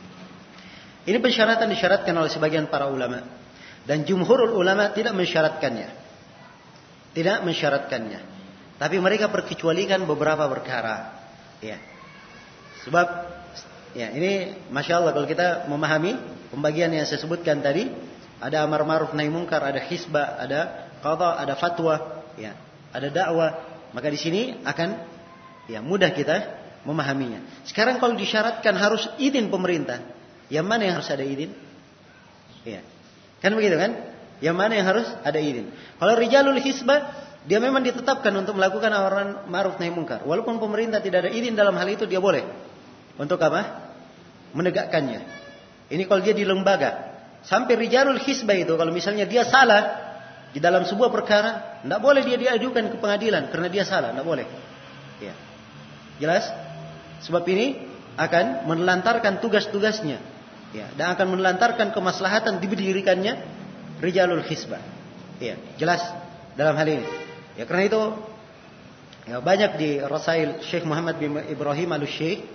Ini persyaratan disyaratkan oleh sebagian para ulama, dan jumhurul ulama tidak mensyaratkannya. Tidak mensyaratkannya. Tapi mereka perkecualikan beberapa perkara. Ya. Sebab ya, ini Masya Allah kalau kita memahami pembagian yang saya sebutkan tadi, ada amar ma'ruf nahi munkar, ada hisbah, ada qadha, ada fatwa, ya, ada dakwah, maka di sini akan ya mudah kita memahaminya. Sekarang kalau disyaratkan harus izin pemerintah, yang mana yang harus ada izin? Ya. Kan begitu kan? Yang mana yang harus ada izin? Kalau rijalul hisbah, dia memang ditetapkan untuk melakukan amar ma'ruf nahi munkar. Walaupun pemerintah tidak ada izin dalam hal itu, dia boleh. Untuk apa? Menegakkannya. Ini kalau dia di lembaga. Sampai rijalul hisbah itu, kalau misalnya dia salah di dalam sebuah perkara, tidak boleh dia diajukan ke pengadilan karena dia salah, tidak boleh. Ya. Jelas? Sebab ini akan menelantarkan tugas-tugasnya. Ya, dan akan menelantarkan kemaslahatan didirikannya rijalul hisbah. Ya, jelas dalam hal ini. Ya, karena itu Ya, banyak di Rasail Syekh Muhammad bin Ibrahim Al-Syekh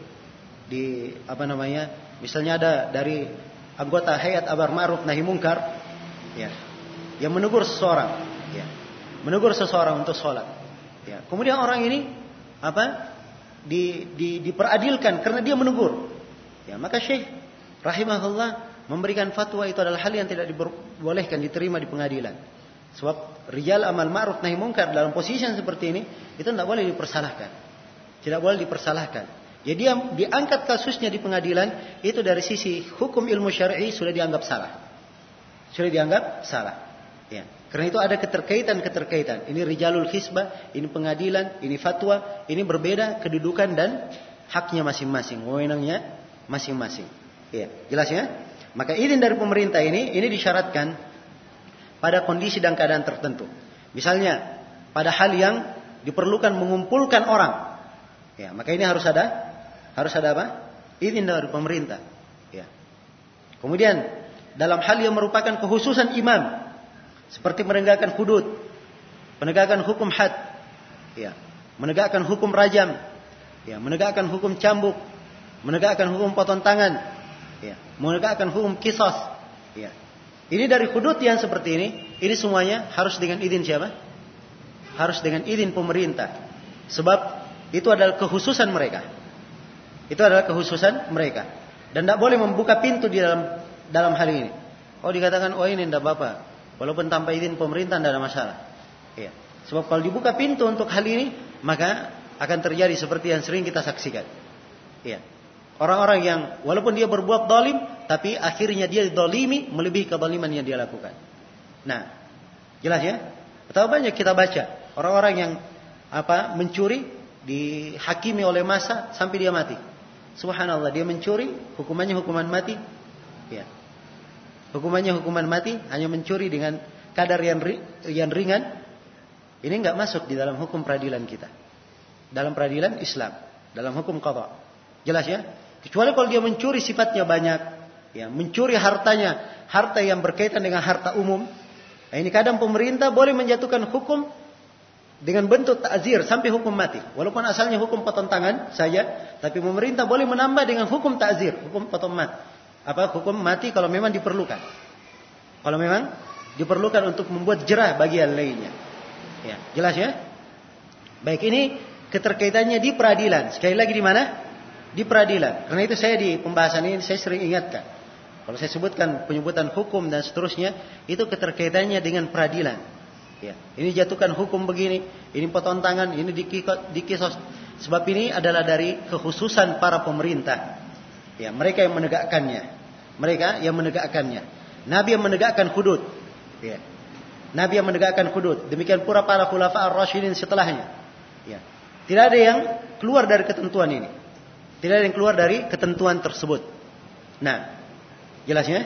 di apa namanya? Misalnya ada dari anggota hayat amar ma'ruf nahi munkar, ya, yang menegur seseorang, ya, menegur seseorang untuk sholat. Ya, kemudian orang ini apa? Di, di, diperadilkan karena dia menegur. Ya, maka Syekh rahimahullah memberikan fatwa itu adalah hal yang tidak dibolehkan diterima di pengadilan. Sebab rijal amal ma'ruf nahi munkar dalam posisi yang seperti ini itu tidak boleh dipersalahkan. Tidak boleh dipersalahkan. Jadi yang diangkat kasusnya di pengadilan itu dari sisi hukum ilmu syar'i sudah dianggap salah. Sudah dianggap salah. Ya. Karena itu ada keterkaitan-keterkaitan. Ini rijalul hisbah, ini pengadilan, ini fatwa, ini berbeda kedudukan dan haknya masing-masing, wewenangnya masing-masing. Ya, jelas ya? Maka izin dari pemerintah ini ini disyaratkan pada kondisi dan keadaan tertentu. Misalnya pada hal yang diperlukan mengumpulkan orang. Ya, maka ini harus ada harus ada apa? Izin dari pemerintah. Ya. Kemudian dalam hal yang merupakan kekhususan imam seperti menegakkan hudud, menegakkan hukum had, ya, menegakkan hukum rajam, ya, menegakkan hukum cambuk, menegakkan hukum potong tangan, ya, menegakkan hukum qisas, ya. Ini dari hudud yang seperti ini, ini semuanya harus dengan izin siapa? Harus dengan izin pemerintah. Sebab itu adalah kekhususan mereka. Itu adalah kekhususan mereka. Dan tidak boleh membuka pintu di dalam dalam hal ini. Oh dikatakan, oh ini tidak apa-apa. Walaupun tanpa izin pemerintah tidak ada masalah. Ya. Sebab kalau dibuka pintu untuk hal ini, maka akan terjadi seperti yang sering kita saksikan. Ya. Orang-orang yang walaupun dia berbuat zalim, tapi akhirnya dia zalimi melebihi kezaliman yang dia lakukan. Nah, jelas ya? Betapa banyak kita baca orang-orang yang apa mencuri dihakimi oleh massa sampai dia mati. Subhanallah, dia mencuri, hukumannya hukuman mati. Ya. Hukumannya hukuman mati, hanya mencuri dengan kadar yang yang ringan. Ini enggak masuk di dalam hukum peradilan kita. Dalam peradilan Islam, dalam hukum qadha. Jelas ya? Kecuali kalau dia mencuri sifatnya banyak, ya, mencuri hartanya, harta yang berkaitan dengan harta umum. Nah, ini kadang pemerintah boleh menjatuhkan hukum dengan bentuk ta'zir sampai hukum mati. Walaupun asalnya hukum potong tangan saja, tapi pemerintah boleh menambah dengan hukum ta'zir, hukum potong mati. Apa hukum mati kalau memang diperlukan. Kalau memang diperlukan untuk membuat jerah bagi yang lainnya. Ya, jelas ya? Baik, ini keterkaitannya di peradilan. Sekali lagi di mana? Di peradilan. Karena itu saya di pembahasan ini saya sering ingatkan. Kalau saya sebutkan penyebutan hukum dan seterusnya, itu keterkaitannya dengan peradilan. Ya, ini jatuhkan hukum begini, ini potong tangan, ini dikisos. Sebab ini adalah dari kekhususan para pemerintah. Ya, mereka yang menegakkannya. Mereka yang menegakkannya. Nabi yang menegakkan hudud. Ya. Nabi yang menegakkan hudud. Demikian pula para khulafa ar-rasyidin setelahnya. Ya. Tidak ada yang keluar dari ketentuan ini. Tidak ada yang keluar dari ketentuan tersebut. Nah, jelasnya?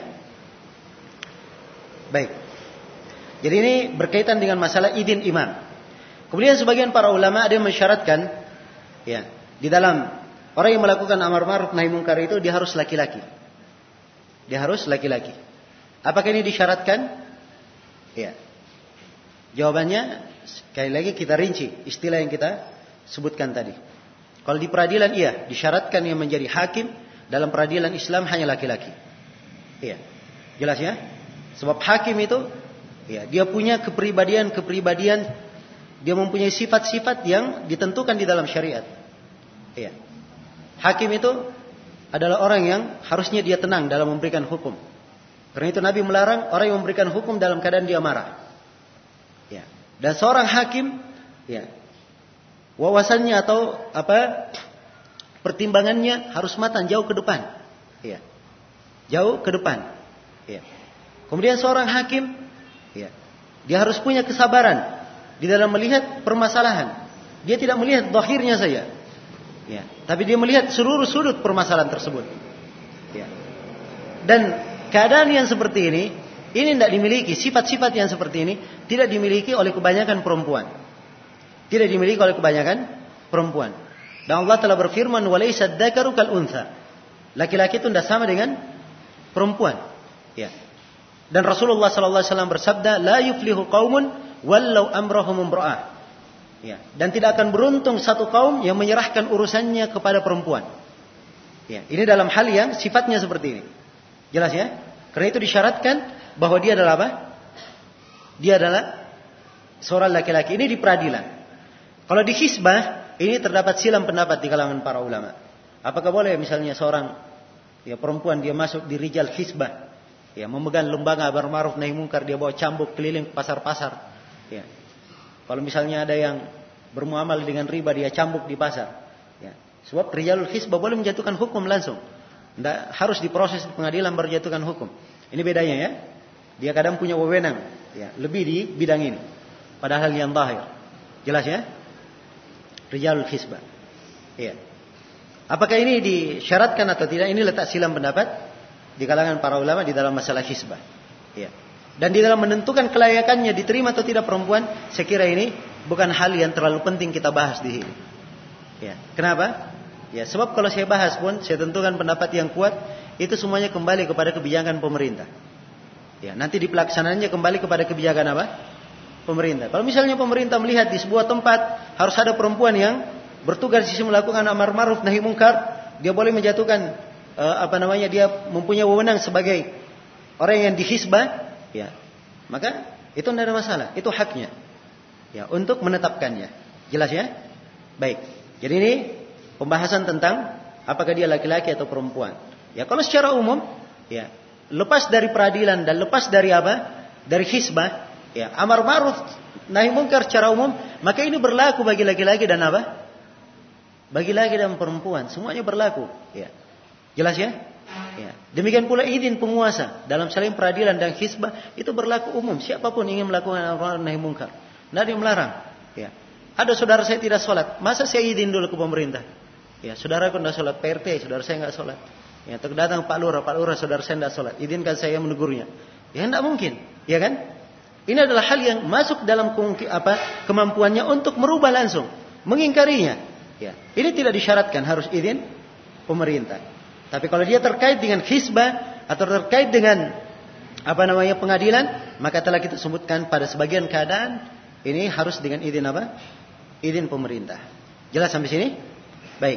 Baik. Jadi ini berkaitan dengan masalah izin imam. Kemudian sebagian para ulama ada yang mensyaratkan, ya, di dalam orang yang melakukan amar ma'ruf nahi munkar itu dia harus laki-laki. Dia harus laki-laki. Apakah ini disyaratkan? Ya. Jawabannya sekali lagi kita rinci istilah yang kita sebutkan tadi. Kalau di peradilan iya, disyaratkan yang menjadi hakim dalam peradilan Islam hanya laki-laki. Iya. Jelas ya? Sebab hakim itu ya, dia punya kepribadian-kepribadian, dia mempunyai sifat-sifat yang ditentukan di dalam syariat. Iya. Hakim itu adalah orang yang harusnya dia tenang dalam memberikan hukum. Karena itu Nabi melarang orang yang memberikan hukum dalam keadaan dia marah. Ya. Dan seorang hakim, ya, wawasannya atau apa pertimbangannya harus matang jauh ke depan. Ya. Jauh ke depan. Ya. Kemudian seorang hakim, ya, dia harus punya kesabaran di dalam melihat permasalahan. Dia tidak melihat zahirnya saja. Ya, tapi dia melihat seluruh sudut permasalahan tersebut. Ya. Dan keadaan yang seperti ini, ini tidak dimiliki, sifat-sifat yang seperti ini tidak dimiliki oleh kebanyakan perempuan. Tidak dimiliki oleh kebanyakan perempuan. Dan Allah telah berfirman, "Walaysa dzakaru kal untha." Laki-laki itu tidak sama dengan perempuan. Ya. Dan Rasulullah sallallahu alaihi wasallam bersabda, "La yuflihu qaumun wallau amrahum imra'ah." Ya, dan tidak akan beruntung satu kaum yang menyerahkan urusannya kepada perempuan. Ya, ini dalam hal yang sifatnya seperti ini. Jelas ya? Karena itu disyaratkan bahwa dia adalah apa? Dia adalah seorang laki-laki. Ini di peradilan. Kalau di hisbah, ini terdapat silang pendapat di kalangan para ulama. Apakah boleh misalnya seorang ya perempuan dia masuk di rijal hisbah, ya memegang lembaga amar ma'ruf nahi munkar, dia bawa cambuk keliling ke pasar-pasar. Ya. Kalau misalnya ada yang bermuamal dengan riba, dia cambuk di pasar. Ya. Sebab rijalul hisbah boleh menjatuhkan hukum langsung. Tidak harus diproses di pengadilan baru jatuhkan hukum. Ini bedanya ya. Dia kadang punya wewenang, ya, lebih di bidang ini. Padahal yang zahir. Jelas ya? Rijalul hisbah. Ya. Apakah ini disyaratkan atau tidak? Ini letak silang pendapat di kalangan para ulama di dalam masalah hisbah. Ya. Dan di dalam menentukan kelayakannya diterima atau tidak perempuan, saya kira ini bukan hal yang terlalu penting kita bahas di sini. Ya. Kenapa? Ya, sebab kalau saya bahas pun, saya tentukan pendapat yang kuat, itu semuanya kembali kepada kebijakan pemerintah. Ya, nanti di pelaksanaannya kembali kepada kebijakan apa? Pemerintah. Kalau misalnya pemerintah melihat di sebuah tempat harus ada perempuan yang bertugas di sini melakukan amar ma'ruf nahi munkar, dia boleh menjatuhkan uh, apa namanya? Dia mempunyai wewenang sebagai orang yang dihisbah. Ya, maka itu tidak ada masalah, itu haknya. Ya, untuk menetapkannya. Jelas ya? Baik. Jadi ini pembahasan tentang apakah dia laki-laki atau perempuan. Ya, kalau secara umum, ya, lepas dari peradilan dan lepas dari apa? Dari hisbah, ya, amar ma'ruf nahi munkar secara umum, maka ini berlaku bagi laki-laki dan apa? Bagi laki dan perempuan, semuanya berlaku. Ya. Jelas ya? Ya. Demikian pula izin penguasa dalam saling peradilan dan hisbah itu berlaku umum. Siapapun ingin melakukan amar nahi munkar, tidak ada yang melarang. Ya. Ada saudara saya tidak sholat, masa saya izin dulu ke pemerintah? Ya, saudara aku tidak sholat, P R T, saudara saya tidak sholat. Ya, terdatang Pak Lurah, Pak Lurah, saudara saya tidak sholat, izinkan saya menegurnya. Ya, tidak mungkin, ya kan? Ini adalah hal yang masuk dalam apa kemampuannya untuk merubah langsung, mengingkarinya. Ya, ini tidak disyaratkan harus izin pemerintah. Tapi kalau dia terkait dengan hisbah atau terkait dengan apa namanya pengadilan, maka telah kita sebutkan pada sebagian keadaan ini harus dengan izin apa? Izin pemerintah. Jelas sampai sini? Baik.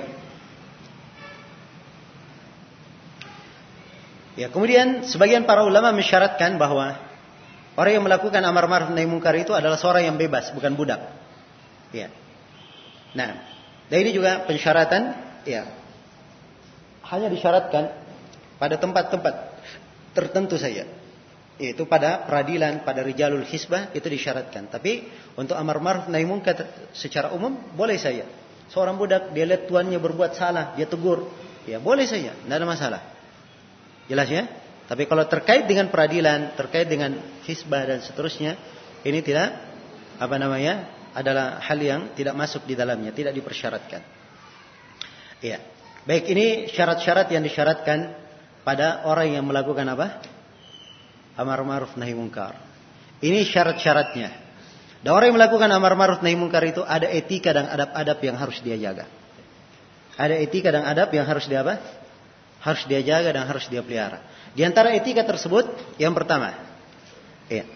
Ya, kemudian sebagian para ulama mensyaratkan bahwa orang yang melakukan amar ma'ruf nahi munkar itu adalah seorang yang bebas, bukan budak. Ya. Nah, dan ini juga pensyaratan, ya. Hanya disyaratkan pada tempat-tempat tertentu saja. Yaitu pada peradilan, pada rijalul hisbah itu disyaratkan. Tapi untuk amar ma'ruf nahi munkar secara umum boleh saja. Seorang budak dia lihat tuannya berbuat salah, dia tegur, ya boleh saja, tidak ada masalah. Jelas ya? Tapi kalau terkait dengan peradilan, terkait dengan hisbah dan seterusnya, ini tidak apa namanya? Adalah hal yang tidak masuk di dalamnya, tidak dipersyaratkan. Iya. Baik, ini syarat-syarat yang disyaratkan pada orang yang melakukan apa? Amar ma'ruf nahi munkar. Ini syarat-syaratnya. Dan orang yang melakukan amar ma'ruf nahi munkar itu ada etika dan adab-adab yang harus dia jaga. Ada etika dan adab yang harus dia apa? Harus dia jaga dan harus dia pelihara. Di antara etika tersebut, yang pertama, ya.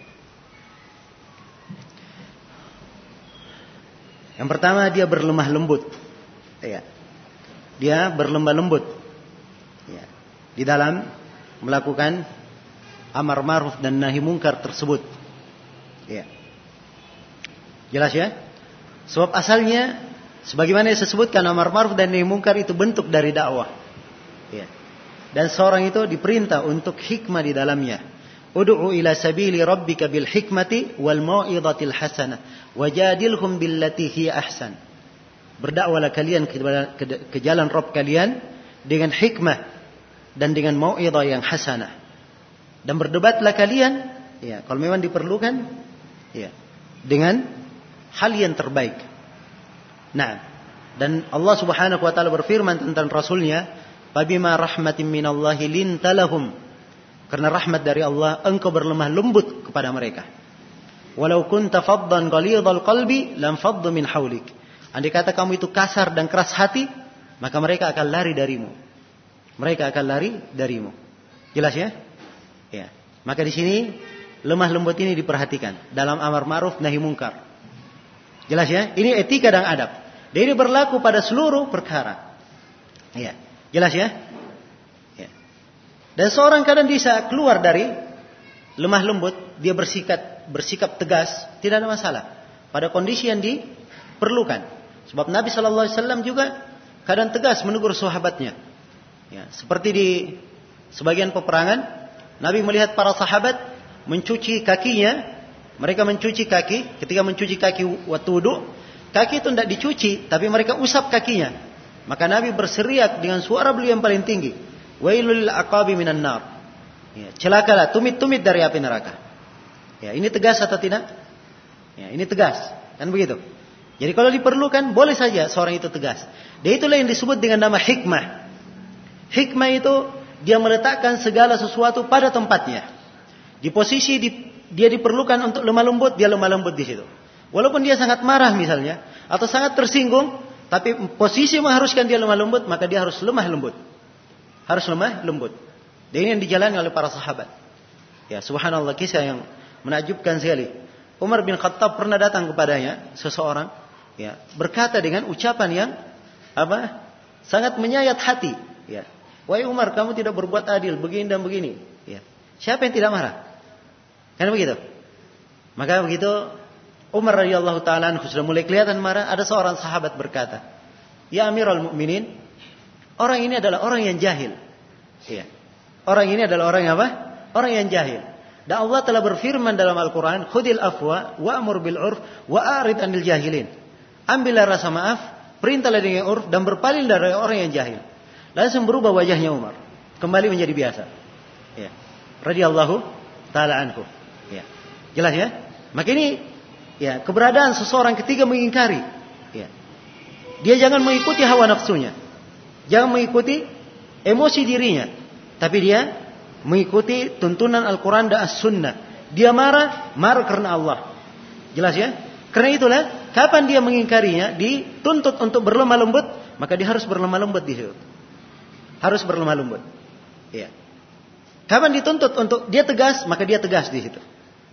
Yang pertama dia berlemah lembut, ya. Dia berlemah lembut, ya, di dalam melakukan amar ma'ruf dan nahi munkar tersebut, ya. Jelas ya? Sebab asalnya, sebagaimana yang disebutkan amar ma'ruf dan nahi munkar itu bentuk dari dakwah, ya. Dan seorang itu diperintah untuk hikmah di dalamnya. Ud'u ila sabili rabbika bil hikmati wal mau'izatil hasanah wajadilhum billati hiya ahsan. Berdakwalah kalian ke, ke, ke jalan Rabb kalian dengan hikmah dan dengan mau'izah yang hasanah. Dan berdebatlah kalian, ya, kalau memang diperlukan, ya, dengan hal yang terbaik. Nah, dan Allah Subhanahu wa taala berfirman tentang rasulnya, "Fabima rahmatin minallahi lintalahum." Karena rahmat dari Allah, engkau berlemah lembut kepada mereka. Walau kunta faddan ghalidhal qalbi lam faddu min haulik. Andai kata kamu itu kasar dan keras hati, maka mereka akan lari darimu. Mereka akan lari darimu. Jelas ya? Ya. Maka di sini lemah lembut ini diperhatikan dalam amar ma'ruf nahi munkar. Jelas ya? Ini etika dan adab. Dan ini berlaku pada seluruh perkara. Ya. Jelas ya? Ya. Dan seorang kadang bisa keluar dari lemah lembut, dia bersikap bersikap tegas, tidak ada masalah. Pada kondisi yang diperlukan. Sebab Nabi Shallallahu Alaihi Wasallam juga kadang tegas menegur sahabatnya. Ya. Seperti di sebagian peperangan, Nabi melihat para sahabat mencuci kakinya, mereka mencuci kaki, ketika mencuci kaki waktu wudu, kaki itu tidak dicuci, tapi mereka usap kakinya. Maka Nabi berseriak dengan suara beliau yang paling tinggi, wailul aqabi minan nar. Ya, celakalah tumit-tumit dari api neraka. Ya, ini tegas atau tidak? Ya, ini tegas, kan begitu. Jadi kalau diperlukan, boleh saja seorang itu tegas. Dan itulah yang disebut dengan nama hikmah. Hikmah itu dia meletakkan segala sesuatu pada tempatnya. Di posisi di, dia diperlukan untuk lemah lembut, dia lemah lembut di situ. Walaupun dia sangat marah misalnya, atau sangat tersinggung, tapi posisi mengharuskan dia lemah lembut, maka dia harus lemah lembut. Harus lemah lembut. Dan ini yang dijalankan oleh para sahabat. Ya, subhanallah, kisah yang menakjubkan sekali. Umar bin Khattab pernah datang kepadanya seseorang, ya, berkata dengan ucapan yang apa? Sangat menyayat hati, ya. Wahai Umar, kamu tidak berbuat adil, begini dan begini, ya. Siapa yang tidak marah? Kan begitu. Maka begitu Umar radhiyallahu taala anhu sudah mulai kelihatan marah, ada seorang sahabat berkata, "Ya Amirul Mukminin, orang ini adalah orang yang jahil." Ya. Orang ini adalah orang yang apa? Orang yang jahil. Dan Allah telah berfirman dalam Al-Quran, "Khudil afwa wa'mur bil 'urf wa a'rid 'anil jahilin." Ambillah rasa maaf, perintahlah dengan urf dan berpaling dari orang yang jahil. Langsung berubah wajahnya Umar, kembali menjadi biasa. Ya. Radhiyallahu taala anhu. Ya. Jelas ya? Maka ini ya, keberadaan seseorang ketika mengingkari, ya. Dia jangan mengikuti hawa nafsunya. Jangan mengikuti emosi dirinya, tapi dia mengikuti tuntunan Al-Quran dan As-Sunnah. Dia marah, marah karena Allah. Jelas ya? Karena itulah, kapan dia mengingkarinya, dituntut untuk berlemah lembut, maka dia harus berlemah lembut di situ. Harus berlemah lembut. Ya. Kapan dituntut untuk dia tegas, maka dia tegas di situ.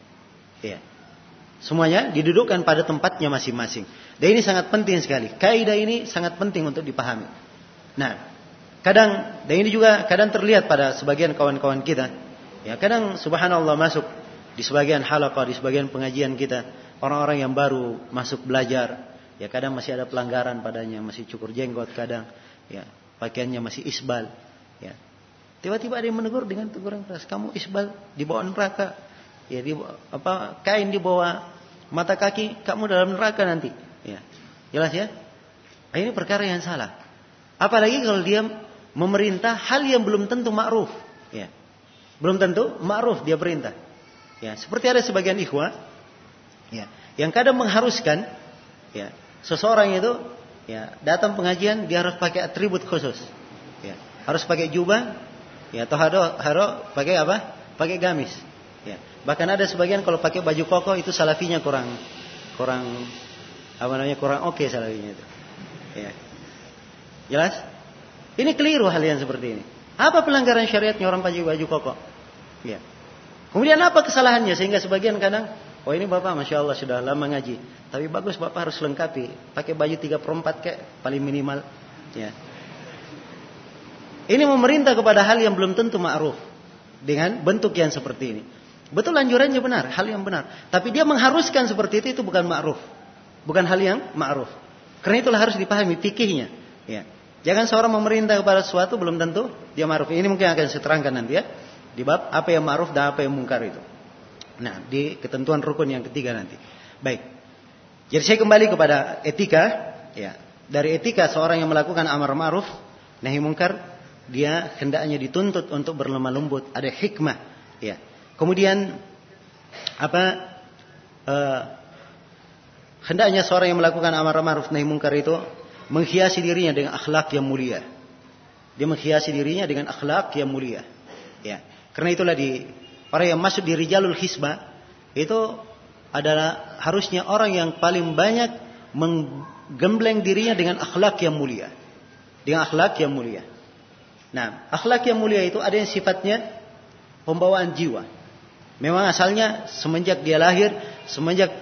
Ya. Semuanya didudukkan pada tempatnya masing-masing. Dan ini sangat penting sekali. Kaidah ini sangat penting untuk dipahami. Nah, kadang, dan ini juga kadang terlihat pada sebagian kawan-kawan kita. Ya, kadang subhanallah masuk di sebagian halaqah, di sebagian pengajian kita, orang-orang yang baru masuk belajar. Ya, kadang masih ada pelanggaran padanya, masih cukur jenggot kadang. Ya, pakaiannya masih isbal. Ya. Tiba-tiba ada yang menegur dengan teguran keras, "Kamu isbal di bawah neraka." Ya, di apa kain di bawah mata kaki, kamu dalam neraka nanti. Ya. Jelas ya? Nah, ini perkara yang salah. Apalagi kalau dia memerintah hal yang belum tentu ma'ruf, ya. Belum tentu ma'ruf dia perintah. Ya, seperti ada sebagian ikhwah, ya, yang kadang mengharuskan, ya, seseorang itu, ya, datang pengajian dia harus pakai atribut khusus. Ya, harus pakai jubah, ya, atau haro, haro pakai apa? Pakai gamis. Ya. Bahkan ada sebagian kalau pakai baju koko itu salafinya kurang kurang apa namanya? kurang oke okay salafinya itu. Ya. Jelas? Ini keliru hal yang seperti ini. Apa pelanggaran syariatnya orang pakai baju koko? Ya. Kemudian apa kesalahannya sehingga sebagian kadang, oh ini bapak masya Allah sudah lama ngaji, tapi bagus bapak harus lengkapi, pakai baju tiga per empat kayak paling minimal. Ya. Ini memerintah kepada hal yang belum tentu ma'ruf dengan bentuk yang seperti ini. Betul anjurannya benar, hal yang benar. Tapi dia mengharuskan seperti itu, itu bukan ma'ruf, bukan hal yang ma'ruf. Karena itulah harus dipahami fikihnya. Ya. Jangan seorang memerintah kepada sesuatu belum tentu dia ma'ruf. Ini mungkin akan saya terangkan nanti ya, di bab apa yang ma'ruf dan apa yang mungkar itu. Nah, di ketentuan rukun yang ketiga nanti. Baik. Jadi saya kembali kepada etika. Ya. Dari etika seorang yang melakukan amar ma'ruf nahi mungkar, dia hendaknya dituntut untuk berlemah lembut, ada hikmah. Ya. Kemudian apa? Uh, hendaknya seorang yang melakukan amar ma'ruf nahi mungkar itu menghiasi dirinya dengan akhlak yang mulia. Dia menghiasi dirinya dengan akhlak yang mulia. Ya. Karena itulah di orang yang masuk di rijalul hisbah itu adalah harusnya orang yang paling banyak menggembleng dirinya dengan akhlak yang mulia. Dengan akhlak yang mulia. Nah, akhlak yang mulia itu ada yang sifatnya pembawaan jiwa. Memang asalnya semenjak dia lahir, semenjak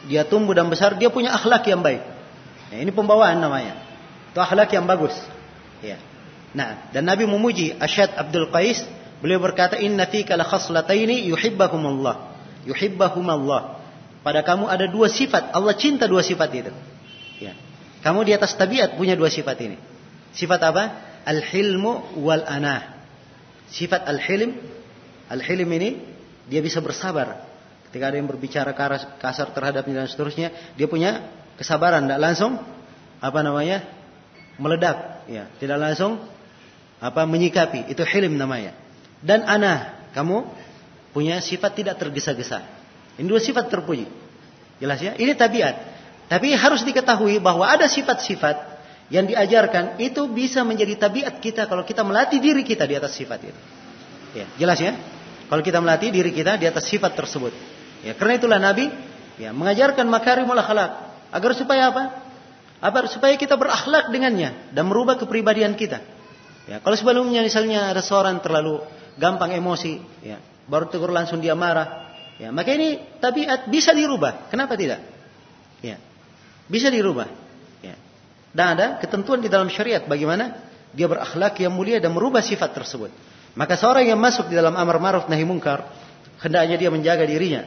dia tumbuh dan besar, dia punya akhlak yang baik. Ya, ini pembawaan namanya. Itu akhlak yang bagus. Ya. Nah, dan Nabi memuji Asyad Abdul Qais, beliau berkata, "Inna fika la khaslataini yuhibbahumullah." Yuhibbahumullah. Pada kamu ada dua sifat, Allah cinta dua sifat itu. Ya. Kamu di atas tabiat punya dua sifat ini. Sifat apa? Al-hilmu wal anah. Sifat al-hilm, al-hilm ini dia bisa bersabar. Ketika ada yang berbicara kasar terhadapnya dan seterusnya, dia punya kesabaran, tidak langsung apa namanya? Meledak, ya, tidak langsung apa menyikapi. Itu hilm namanya. Dan anah, kamu punya sifat tidak tergesa-gesa. Ini dua sifat terpuji. Jelas ya? Ini tabiat. Tapi harus diketahui bahwa ada sifat-sifat yang diajarkan itu bisa menjadi tabiat kita kalau kita melatih diri kita di atas sifat itu. Ya, jelas ya? Kalau kita melatih diri kita di atas sifat tersebut. Ya, karena itulah Nabi ya mengajarkan makarimul akhlak agar supaya apa? Agar supaya kita berakhlak dengannya dan merubah kepribadian kita. Ya, kalau sebelumnya misalnya ada seorang terlalu gampang emosi, ya, baru tegur langsung dia marah. Ya, maka ini tabiat bisa dirubah. Kenapa tidak? Ya, bisa dirubah. Ya. Dan ada ketentuan di dalam syariat bagaimana dia berakhlak yang mulia dan merubah sifat tersebut. Maka seorang yang masuk di dalam amar ma'ruf nahi munkar, hendaknya dia menjaga dirinya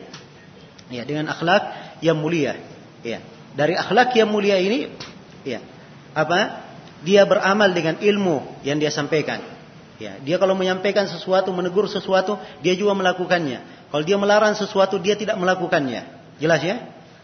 ya dengan akhlak yang mulia. Ya. Dari akhlak yang mulia ini, ya, apa? Dia beramal dengan ilmu yang dia sampaikan. Ya, dia kalau menyampaikan sesuatu, menegur sesuatu, dia juga melakukannya. Kalau dia melarang sesuatu, dia tidak melakukannya. Jelas ya?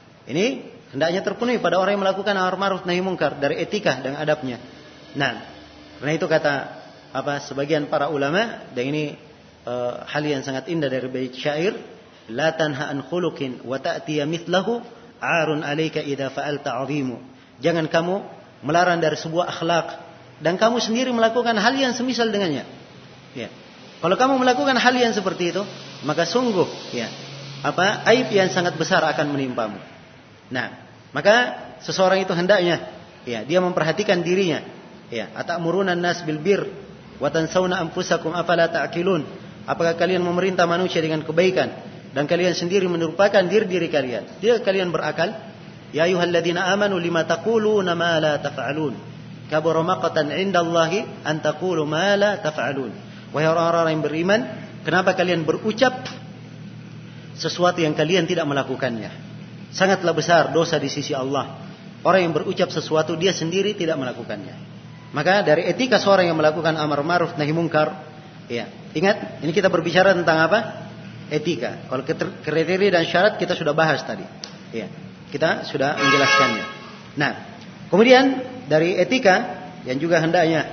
Ini hendaknya terpenuhi pada orang yang melakukan amar ma'ruf nahi munkar dari etika dan adabnya. Nah, karena itu kata apa sebagian para ulama, dan ini uh, hal yang sangat indah dari bait syair, la tanha an khuluqin wa ta'tiya mithlahu arun alayka idza fa'alta 'azimu. Jangan kamu melarang dari sebuah akhlak dan kamu sendiri melakukan hal yang semisal dengannya. Ya. Kalau kamu melakukan hal yang seperti itu, maka sungguh ya, apa aib yang sangat besar akan menimpamu. Nah, maka seseorang itu hendaknya ya, dia memperhatikan dirinya. Ya, atamuruna an-nas bil bir wa tansawna anfusakum afala ta'qilun. Apakah kalian memerintah manusia dengan kebaikan dan kalian sendiri melupakan diri-diri kalian? Dia kalian berakal? Ya ayyuhalladzina amanu lima taquluna ma la taf'alun. Kabura maqtan 'indallahi an taqulu ma la taf'alun. Wahai orang-orang yang beriman, kenapa kalian berucap sesuatu yang kalian tidak melakukannya? Sangatlah besar dosa di sisi Allah. Orang yang berucap sesuatu dia sendiri tidak melakukannya. Maka dari etika seorang yang melakukan amar ma'ruf nahi munkar, ya, ingat, ini kita berbicara tentang apa? Etika. Kalau kriteria dan syarat kita sudah bahas tadi. Ya, kita sudah menjelaskannya. Nah, kemudian dari etika yang juga hendaknya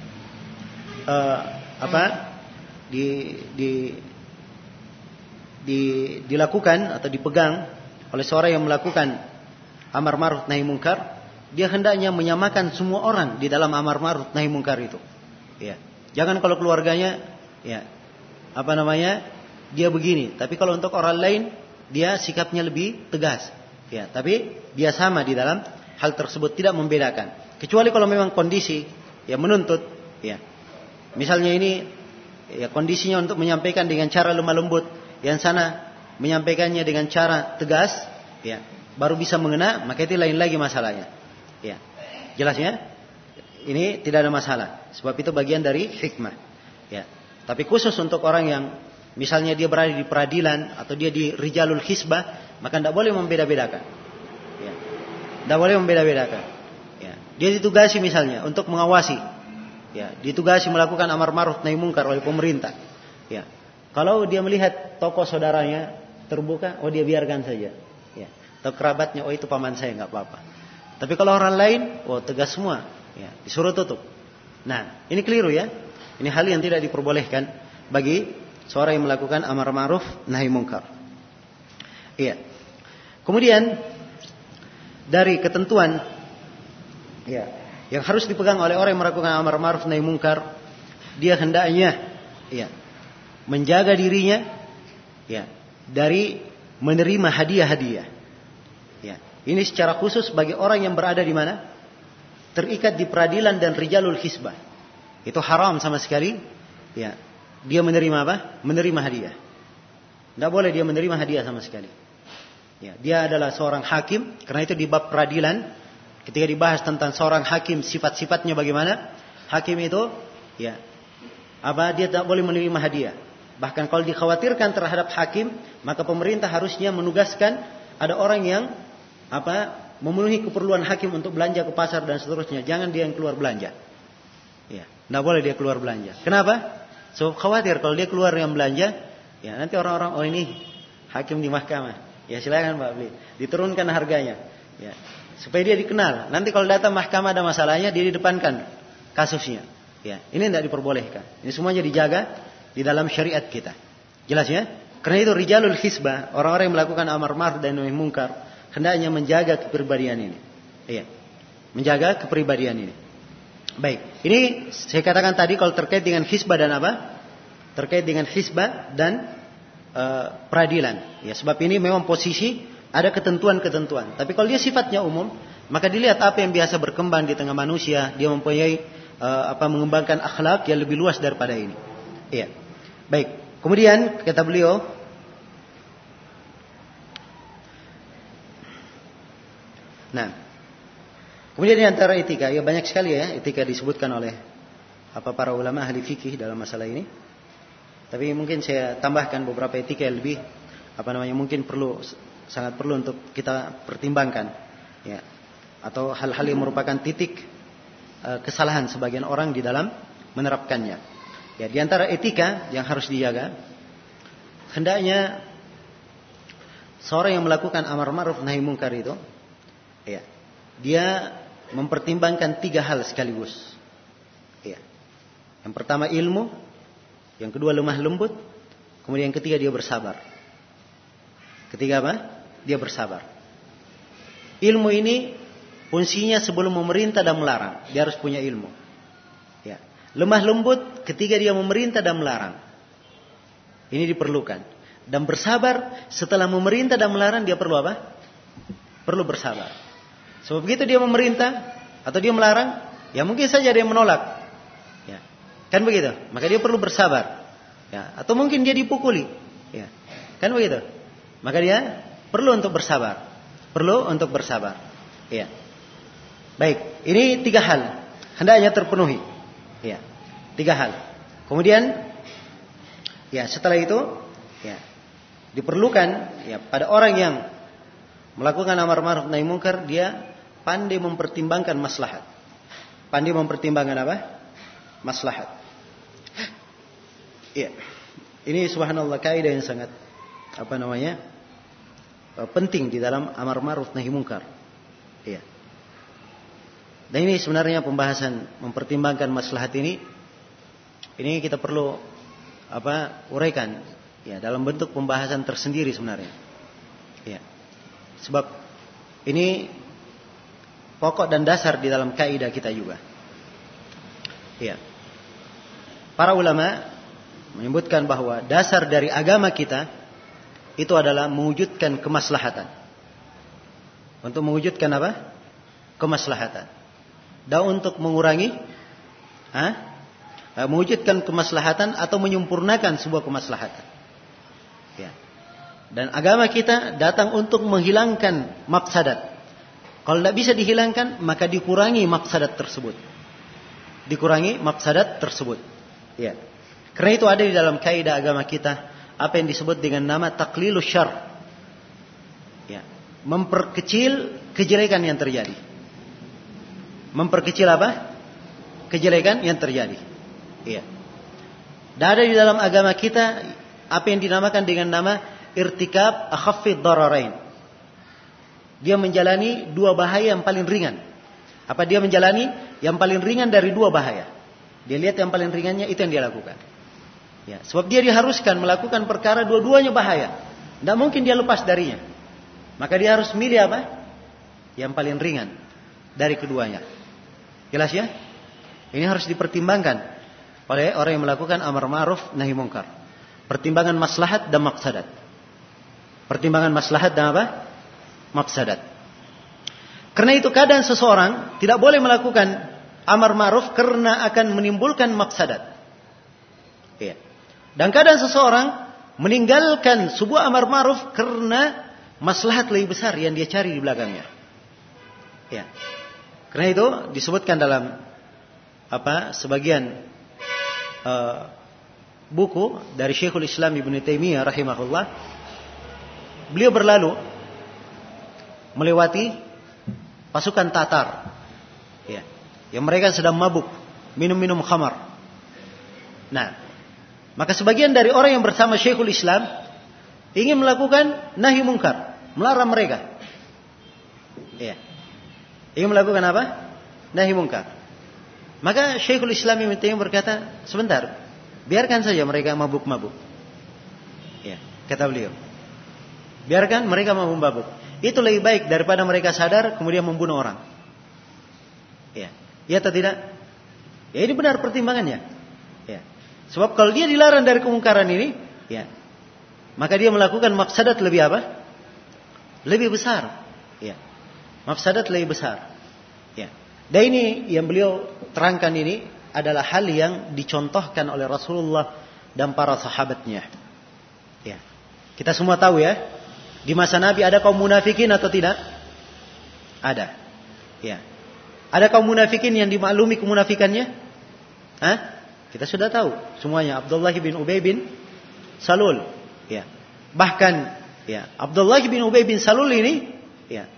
uh, apa di, di, di, dilakukan atau dipegang oleh seorang yang melakukan amar ma'ruf nahi munkar, dia hendaknya menyamakan semua orang di dalam amar ma'ruf nahi munkar itu. Ya. Jangan kalau keluarganya ya apa namanya dia begini, tapi kalau untuk orang lain dia sikapnya lebih tegas. Ya, tapi dia sama di dalam hal tersebut, tidak membedakan. Kecuali kalau memang kondisi ya menuntut, ya. Misalnya ini ya kondisinya untuk menyampaikan dengan cara lemah lembut, yang sana menyampaikannya dengan cara tegas, ya, baru bisa mengena, maka itu lain lagi masalahnya. Ya. Jelasnya? Ini tidak ada masalah, sebab itu bagian dari hikmah. Ya. Tapi khusus untuk orang yang misalnya dia berada di peradilan atau dia di rijalul hisbah, maka tidak boleh membeda-bedakan. Ya. Tidak boleh membeda-bedakan. Ya. Dia ditugasi misalnya untuk mengawasi. Ya, ditugasi melakukan amar ma'ruf nahi munkar oleh pemerintah. Ya. Kalau dia melihat tokoh saudaranya terbuka, oh dia biarkan saja. Ya. Atau kerabatnya, oh itu paman saya, enggak apa-apa. Tapi kalau orang lain, oh tegas semua. Ya, disuruh tutup. Nah, ini keliru ya. Ini hal yang tidak diperbolehkan bagi seorang yang melakukan amar ma'ruf nahi munkar. Iya. Kemudian dari ketentuan ya yang harus dipegang oleh orang yang melakukan amar ma'ruf nahi munkar, dia hendaknya ya menjaga dirinya ya dari menerima hadiah-hadiah. Ya, ini secara khusus bagi orang yang berada di mana? Terikat di peradilan dan rijalul hisbah. Itu haram sama sekali ya. Dia menerima apa? Menerima hadiah. Tidak boleh dia menerima hadiah sama sekali. Ya, dia adalah seorang hakim. Karena itu di bab peradilan, ketika dibahas tentang seorang hakim, sifat-sifatnya bagaimana? Hakim itu, ya, apa dia tak boleh menerima hadiah. Bahkan kalau dikhawatirkan terhadap hakim, maka pemerintah harusnya menugaskan ada orang yang apa memenuhi keperluan hakim untuk belanja ke pasar dan seterusnya. Jangan dia yang keluar belanja. Ya, tidak boleh dia keluar belanja. Kenapa? So khawatir kalau dia keluar yang belanja, ya nanti orang-orang oh ini hakim di mahkamah. Ya silakan Pak beli. Diturunkan harganya. Ya, supaya dia dikenal. Nanti kalau datang mahkamah ada masalahnya, dia didepankan kasusnya. Ya, ini tidak diperbolehkan. Ini semuanya dijaga di dalam syariat kita. Jelas ya? Karena itu rijalul hisbah, orang-orang yang melakukan amar ma'ruf dan nahi munkar, hendaknya menjaga kepribadian ini. Iya. Menjaga kepribadian ini. Baik. Ini saya katakan tadi kalau terkait dengan hisbah dan apa? Terkait dengan hisbah dan uh, peradilan. Ya, sebab ini memang posisi ada ketentuan-ketentuan. Tapi kalau dia sifatnya umum, maka dilihat apa yang biasa berkembang di tengah manusia, dia mempunyai uh, apa mengembangkan akhlak yang lebih luas daripada ini. Iya. Baik. Kemudian kata beliau, nah, kemudian di antara etika, ya banyak sekali ya etika disebutkan oleh apa para ulama ahli fikih dalam masalah ini. Tapi mungkin saya tambahkan beberapa etika yang lebih apa namanya mungkin perlu sangat perlu untuk kita pertimbangkan, ya, atau hal-hal yang merupakan titik uh, kesalahan sebagian orang di dalam menerapkannya. Ya, di antara etika yang harus dijaga, hendaknya seorang yang melakukan amar ma'ruf nahi munkar itu, ya, dia mempertimbangkan tiga hal sekaligus. Ya. Yang pertama ilmu, yang kedua lemah lembut, kemudian yang ketiga dia bersabar. Ketiga apa? Dia bersabar. Ilmu ini fungsinya sebelum memerintah dan melarang, dia harus punya ilmu. Ya. Lemah lembut ketika dia memerintah dan melarang. Ini diperlukan. Dan bersabar setelah memerintah dan melarang dia perlu apa? Perlu bersabar. Sebab begitu dia memerintah atau dia melarang, ya mungkin saja dia menolak. Ya. Kan begitu? Maka dia perlu bersabar. Ya. Atau mungkin dia dipukuli. Ya. Kan begitu? Maka dia perlu untuk bersabar. Perlu untuk bersabar. Ya. Baik, ini tiga hal hendaknya terpenuhi. Ya, tiga hal. Kemudian, ya setelah itu, ya diperlukan, ya pada orang yang melakukan amar ma'ruf nahi munkar dia pandai mempertimbangkan maslahat. Pandai mempertimbangkan apa? Maslahat. Ya, ini subhanallah kaidah yang sangat apa namanya penting di dalam amar ma'ruf nahi munkar. Ya. Dan ini sebenarnya pembahasan mempertimbangkan maslahat ini, ini kita perlu apa uraikan, ya dalam bentuk pembahasan tersendiri sebenarnya. Ya, sebab ini pokok dan dasar di dalam kaidah kita juga. Ya, para ulama menyebutkan bahwa dasar dari agama kita itu adalah mewujudkan kemaslahatan. Untuk mewujudkan apa? Kemaslahatan. Dan untuk mengurangi, ha? mewujudkan kemaslahatan atau menyempurnakan sebuah kemaslahatan. Ya. Dan agama kita datang untuk menghilangkan mafsadat. Kalau tidak bisa dihilangkan, maka dikurangi mafsadat tersebut. Dikurangi mafsadat tersebut. Ya. Karena itu ada di dalam kaidah agama kita apa yang disebut dengan nama taqlilus syarr. Ya. Memperkecil kejelekan yang terjadi. Memperkecil apa? Kejelekan yang terjadi. Iya. Dan ada di dalam agama kita apa yang dinamakan dengan nama irtikab akhaffid dararain. Dia menjalani dua bahaya yang paling ringan. Apa dia menjalani yang paling ringan dari dua bahaya? Dia lihat yang paling ringannya itu yang dia lakukan. Ya, sebab dia diharuskan melakukan perkara dua-duanya bahaya. Tidak mungkin dia lepas darinya. Maka dia harus milih apa? Yang paling ringan dari keduanya. Jelas ya? Ini harus dipertimbangkan oleh orang yang melakukan amar ma'ruf nahi munkar. Pertimbangan maslahat dan mafsadat. Pertimbangan maslahat dan apa? Mafsadat. Karena itu kadang seseorang tidak boleh melakukan amar ma'ruf karena akan menimbulkan mafsadat. Ya. Dan kadang seseorang meninggalkan sebuah amar ma'ruf karena maslahat lebih besar yang dia cari di belakangnya. Ya. Karena itu disebutkan dalam apa sebagian uh, buku dari Syekhul Islam Ibnu Taimiyah rahimahullah. Beliau berlalu melewati pasukan Tatar, ya, yang mereka sedang mabuk, minum-minum khamar. Nah, maka sebagian dari orang yang bersama Syekhul Islam ingin melakukan nahi mungkar, melarang mereka. Ya. Ingin melakukan apa? Nahi mungkar. Maka Syekhul Islam Ibnu Taimiyah berkata, sebentar, biarkan saja mereka mabuk-mabuk. Ya, kata beliau. Biarkan mereka mabuk-mabuk. Itu lebih baik daripada mereka sadar kemudian membunuh orang. Ya, ya atau tidak? Ya, ini benar pertimbangannya. Ya. Sebab kalau dia dilarang dari kemungkaran ini, ya, maka dia melakukan mafsadat lebih apa? Lebih besar. Ya. Mafsadat lebih besar. Ya. Dan ini yang beliau terangkan ini adalah hal yang dicontohkan oleh Rasulullah dan para sahabatnya. Ya. Kita semua tahu ya, di masa Nabi ada kaum munafikin atau tidak? Ada. Ya. Ada kaum munafikin yang dimaklumi kemunafikannya? Hah? Kita sudah tahu semuanya. Abdullah bin Ubay bin Salul. Ya. Bahkan ya, Abdullah bin Ubay bin Salul ini ya,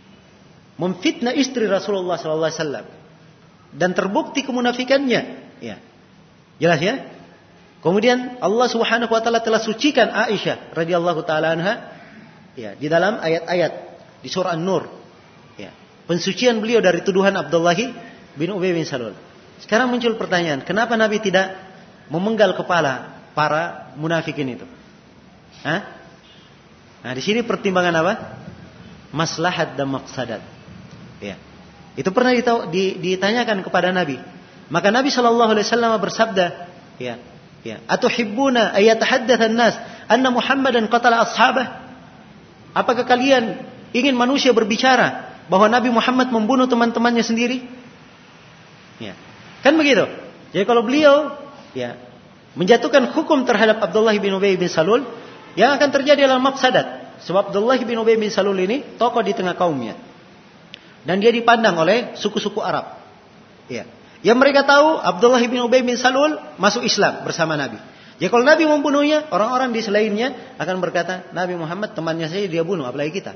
memfitnah istri Rasulullah sallallahu alaihi wasallam dan terbukti kemunafikannya. Ya. Jelas ya? Kemudian Allah Subhanahu wa taala telah sucikan Aisyah radhiyallahu taala anha ya, di dalam ayat-ayat di surah An-Nur. Ya. Pensucian beliau dari tuduhan Abdullah bin Ubay bin Salul. Sekarang muncul pertanyaan, kenapa Nabi tidak memenggal kepala para munafikin itu? Hah? Nah, di sini pertimbangan apa? Maslahat dan mafsadat. Ya. Itu pernah ditanyakan kepada Nabi. Maka Nabi sallallahu alaihi wasallam bersabda, ya, ya, "Atuhibbuna ayatahaddatsan nas anna Muhammadan qatala ashabah?" Apakah kalian ingin manusia berbicara bahwa Nabi Muhammad membunuh teman-temannya sendiri? Ya. Kan begitu. Jadi kalau beliau ya menjatuhkan hukum terhadap Abdullah bin Ubay bin Salul, yang akan terjadi adalah mafsadat. Sebab Abdullah bin Ubay bin Salul ini tokoh di tengah kaumnya. Dan dia dipandang oleh suku-suku Arab. Ya. Yang mereka tahu Abdullah bin Ubay bin Salul masuk Islam bersama Nabi. Ya kalau Nabi membunuhnya, orang-orang di selainnya akan berkata, Nabi Muhammad temannya saja dia bunuh, apalagi kita.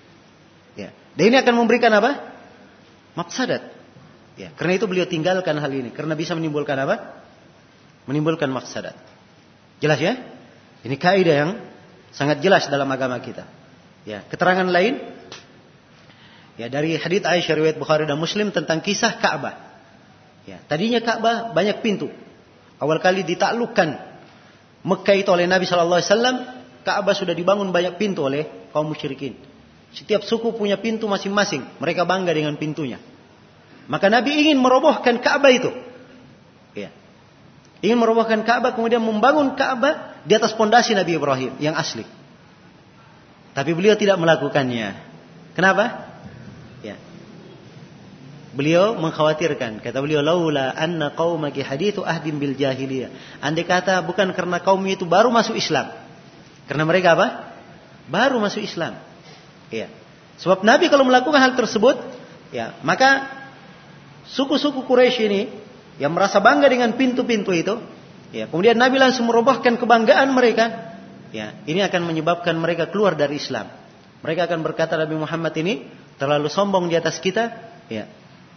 Ya. Dan ini akan memberikan apa? Mafsadat. Ya. Karena itu beliau tinggalkan hal ini, karena bisa menimbulkan apa? Menimbulkan mafsadat. Jelas ya? Ini kaidah yang sangat jelas dalam agama kita. Ya, keterangan lain ya dari hadits Aisyah riwayat Bukhari dan Muslim tentang kisah Ka'bah. Ya, tadinya Ka'bah banyak pintu. Awal kali ditaklukkan Mekah itu oleh Nabi sallallahu alaihi wasallam, Ka'bah sudah dibangun banyak pintu oleh kaum musyrikin. Setiap suku punya pintu masing-masing, mereka bangga dengan pintunya. Maka Nabi ingin merobohkan Ka'bah itu. Ya. Ingin merobohkan Ka'bah, kemudian membangun Ka'bah di atas pondasi Nabi Ibrahim yang asli. Tapi beliau tidak melakukannya. Kenapa? Ya. Beliau mengkhawatirkan, kata beliau, laula anna qaumaki hadithu ahdin bil jahiliyah. Andai kata bukan karena kaum itu baru masuk Islam. Karena mereka apa? Baru masuk Islam. Ya. Sebab Nabi kalau melakukan hal tersebut, ya, maka suku-suku Quraisy ini yang merasa bangga dengan pintu-pintu itu, ya, kemudian Nabi langsung merobohkan kebanggaan mereka, ya, ini akan menyebabkan mereka keluar dari Islam. Mereka akan berkata Nabi Muhammad ini terlalu sombong di atas kita, ya,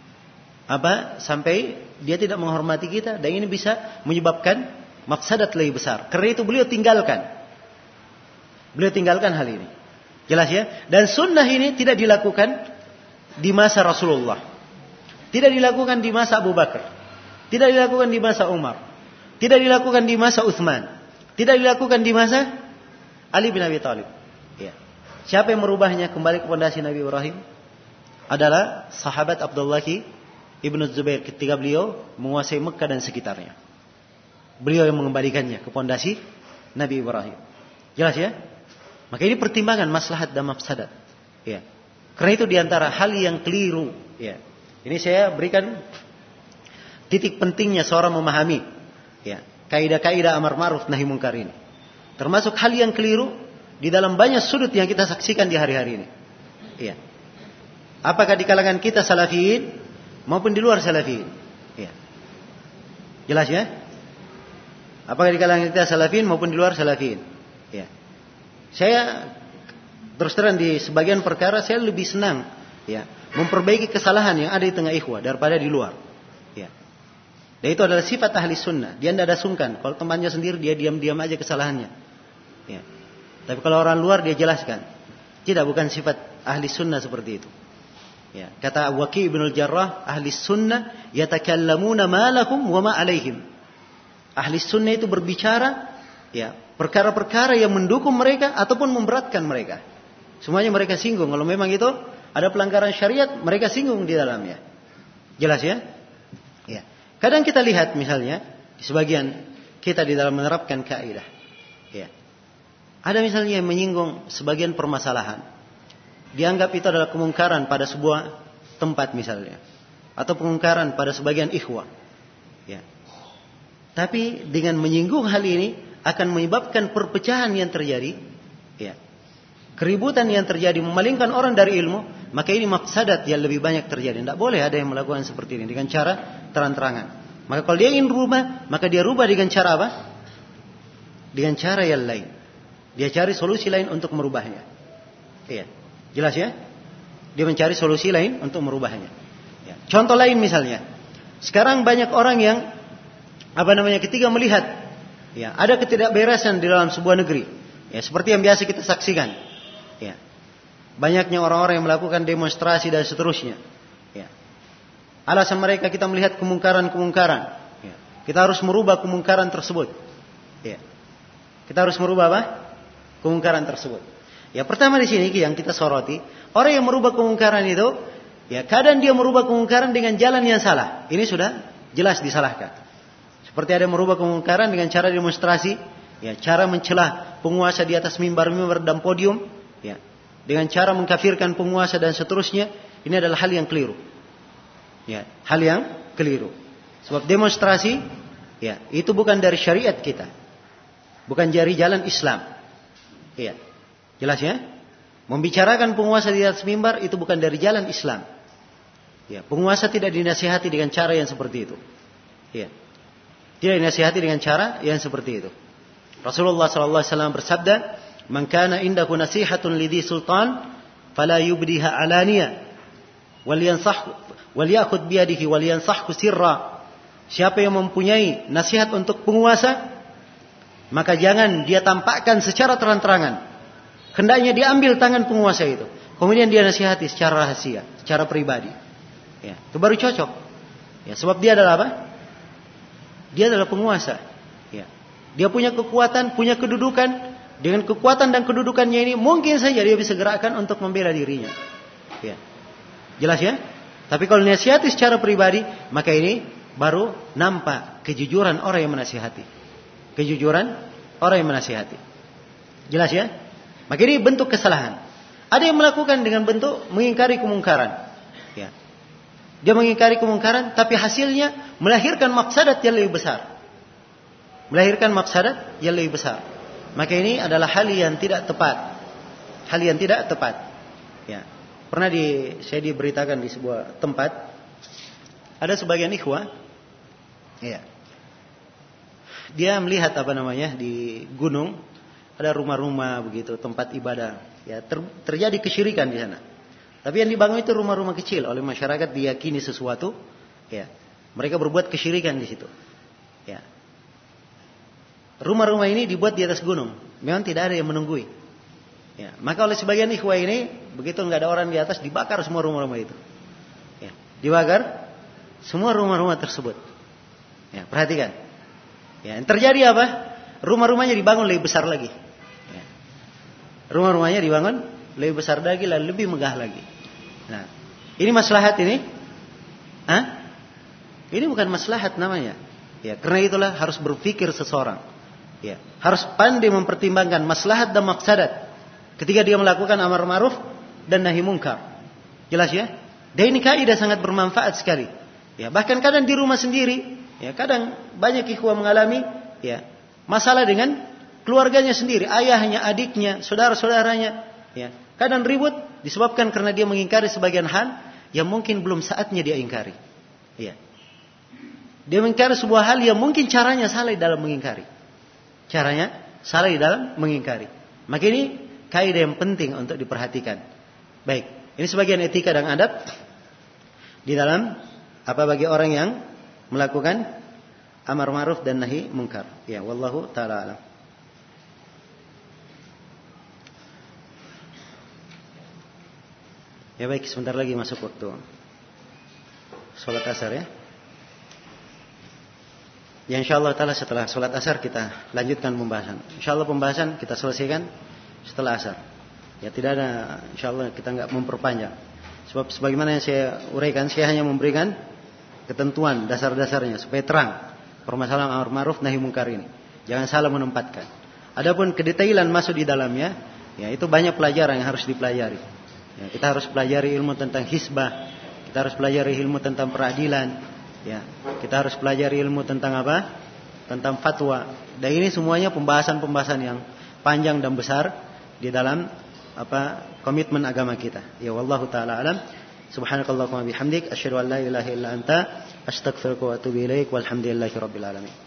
apa sampai dia tidak menghormati kita, dan ini bisa menyebabkan mafsadat lebih besar. Karena itu beliau tinggalkan, beliau tinggalkan hal ini. Jelas ya? Dan sunnah ini tidak dilakukan di masa Rasulullah, tidak dilakukan di masa Abu Bakar, tidak dilakukan di masa Umar, tidak dilakukan di masa Utsman, tidak dilakukan di masa Ali bin Abi Thalib. Ya. Siapa yang merubahnya kembali ke pondasi Nabi Ibrahim? Adalah sahabat Abdullah ibnu Zubair ketika beliau menguasai Mekah dan sekitarnya. Beliau yang mengembalikannya ke pondasi Nabi Ibrahim. Jelas ya? Maka ini pertimbangan maslahat dan mafsadat. Ya. Karena itu diantara hal yang keliru. Ya. Ini saya berikan titik pentingnya seorang memahami, ya, kaidah-kaidah amar ma'ruf nahi munkar ini. Termasuk hal yang keliru, di dalam banyak sudut yang kita saksikan di hari-hari ini. Iya. Apakah di kalangan kita salafiyin maupun di luar salafiyin? Iya. Jelas ya? Apakah di kalangan kita salafiyin maupun di luar salafiyin? Iya. Saya terus terang di sebagian perkara saya lebih senang ya memperbaiki kesalahan yang ada di tengah ikhwah daripada di luar. Ya. Dan itu adalah sifat ahli sunnah. Dia tidak ada sungkan. Kalau temannya sendiri dia diam-diam aja kesalahannya. Ya. Tapi kalau orang luar dia jelaskan. Tidak, bukan sifat ahli sunnah seperti itu. Ya. Kata Waqi' bin al-Jarrah, ahli sunnah yatakallamuna ma lahum wa ma alaihim. Ahli sunnah itu berbicara ya perkara-perkara yang mendukung mereka ataupun memberatkan mereka. Semuanya mereka singgung. Kalau memang itu ada pelanggaran syariat, mereka singgung di dalamnya. Jelas ya? Ya. Kadang kita lihat misalnya di sebagian kita di dalam menerapkan kaidah. Ya. Ada misalnya yang menyinggung sebagian permasalahan. Dianggap itu adalah kemungkaran pada sebuah tempat misalnya. Atau kemungkaran pada sebagian ikhwah. Ya. Tapi dengan menyinggung hal ini akan menyebabkan perpecahan yang terjadi. Ya. Keributan yang terjadi memalingkan orang dari ilmu. Maka ini mafsadat yang lebih banyak terjadi. Tidak boleh ada yang melakukan seperti ini dengan cara terang-terangan. Maka kalau dia ingin rubah, maka dia rubah dengan cara apa? Dengan cara yang lain. Dia cari solusi lain untuk merubahnya. Iya. Jelas ya? Dia mencari solusi lain untuk merubahnya. Ya. Contoh lain misalnya. Sekarang banyak orang yang apa namanya ketika melihat ya, ada ketidakberesan di dalam sebuah negeri. Ya, seperti yang biasa kita saksikan. Ya. Banyaknya orang-orang yang melakukan demonstrasi dan seterusnya. Ya. Alasan mereka kita melihat kemungkaran-kemungkaran. Ya. Kita harus merubah kemungkaran tersebut. Ya. Kita harus merubah apa? Kemungkaran tersebut. Ya, pertama di sini yang kita soroti, orang yang merubah kemungkaran itu, ya kadang dia merubah kemungkaran dengan jalan yang salah. Ini sudah jelas disalahkan. Seperti ada yang merubah kemungkaran dengan cara demonstrasi, ya, cara mencelah penguasa di atas mimbar-mimbar dan podium, ya. Dengan cara mengkafirkan penguasa dan seterusnya, ini adalah hal yang keliru. Ya, hal yang keliru. Sebab demonstrasi, ya, itu bukan dari syariat kita. Bukan dari jalan Islam. Ya. Jelas ya? Membicarakan penguasa di atas mimbar itu bukan dari jalan Islam. Ya, penguasa tidak dinasihati dengan cara yang seperti itu. Ya. Tidak dinasihati dengan cara yang seperti itu. Rasulullah sallallahu alaihi wasallam bersabda, "Man kana indahu nasihatun lidhi sultan, fala yubdiha alaniya, wal yansah wal ya'khudh bi yadihi wal yansahhu sirra." Siapa yang mempunyai nasihat untuk penguasa, maka jangan dia tampakkan secara terang-terangan. Hendaknya diambil tangan penguasa itu, kemudian dia nasihati secara rahasia, secara pribadi. Ya, itu baru cocok. Ya, sebab dia adalah apa? Dia adalah penguasa. Ya. Dia punya kekuatan, punya kedudukan. Dengan kekuatan dan kedudukannya ini mungkin saja dia bisa gerakkan untuk membela dirinya. Ya. Jelas ya? Tapi kalau nasihati secara pribadi, maka ini baru nampak kejujuran orang yang menasihati. Kejujuran orang yang menasihati. Jelas ya? Maka ini bentuk kesalahan. Ada yang melakukan dengan bentuk mengingkari kemungkaran. Ya. Dia mengingkari kemungkaran, tapi hasilnya melahirkan mafsadat yang lebih besar. Melahirkan mafsadat yang lebih besar. Maka ini adalah hal yang tidak tepat. Hal yang tidak tepat. Ya. Pernah di, saya diberitakan di sebuah tempat. Ada sebagian ikhwah. Ya. Dia melihat apa namanya di gunung. Ada rumah-rumah begitu. Tempat ibadah. Ya, ter, terjadi kesyirikan di sana. Tapi yang dibangun itu rumah-rumah kecil. Oleh masyarakat diyakini sesuatu. Ya. Mereka berbuat kesyirikan di situ. Ya. Rumah-rumah ini dibuat di atas gunung. Memang tidak ada yang menunggui. Ya, maka oleh sebagian ikhwah ini, begitu nggak ada orang di atas, dibakar semua rumah-rumah itu. Ya, dibakar semua rumah-rumah tersebut. Ya, perhatikan. Ya, yang terjadi apa? Rumah-rumahnya dibangun lebih besar lagi. Ya. Rumah-rumahnya dibangun lebih besar lagi, lalu lebih megah lagi. Nah, ini maslahat ini? Hah? Ini bukan maslahat namanya. Ya, karena itulah harus berpikir seseorang. Ya, harus pandai mempertimbangkan maslahat dan mafsadat ketika dia melakukan amar ma'ruf dan nahi munkar. Jelas ya? Dan ini kaidah sangat bermanfaat sekali. Ya, bahkan kadang di rumah sendiri, ya kadang banyak ikhwah mengalami ya masalah dengan keluarganya sendiri, ayahnya, adiknya, saudara-saudaranya, ya. Kadang ribut disebabkan karena dia mengingkari sebagian hal yang mungkin belum saatnya dia ingkari. Ya. Dia mengingkari sebuah hal yang mungkin caranya salah dalam mengingkari. Caranya salah dalam mengingkari. Maka ini kaidah yang penting untuk diperhatikan. Baik, ini sebagian etika dan adab di dalam apa bagi orang yang melakukan amar ma'ruf dan nahi munkar. Ya, wallahu taala alam. Ya baik, sebentar lagi masuk waktu salat asar ya. Ya insyaallah taala setelah salat asar kita lanjutkan pembahasan. Insyaallah pembahasan kita selesaikan setelah asar. Ya tidak ada, insyaallah kita enggak memperpanjang. Sebab sebagaimana yang saya uraikan, saya hanya memberikan ketentuan dasar-dasarnya supaya terang permasalahan amar ma'ruf nahi munkar ini. Jangan salah menempatkan. Adapun kedetailan masuk di dalamnya, ya itu banyak pelajaran yang harus dipelajari. Ya, kita harus pelajari ilmu tentang hisbah, kita harus pelajari ilmu tentang peradilan. Ya, kita harus pelajari ilmu tentang apa? Tentang fatwa. Dan ini semuanya pembahasan-pembahasan yang panjang dan besar di dalam apa? Komitmen agama kita. Ya wallahu taala alam. Subhanakallahumma bihamdik asyhadu an la ilaha illa anta astaghfiruka wa atubu ilaik walhamdulillahi rabbil alamin.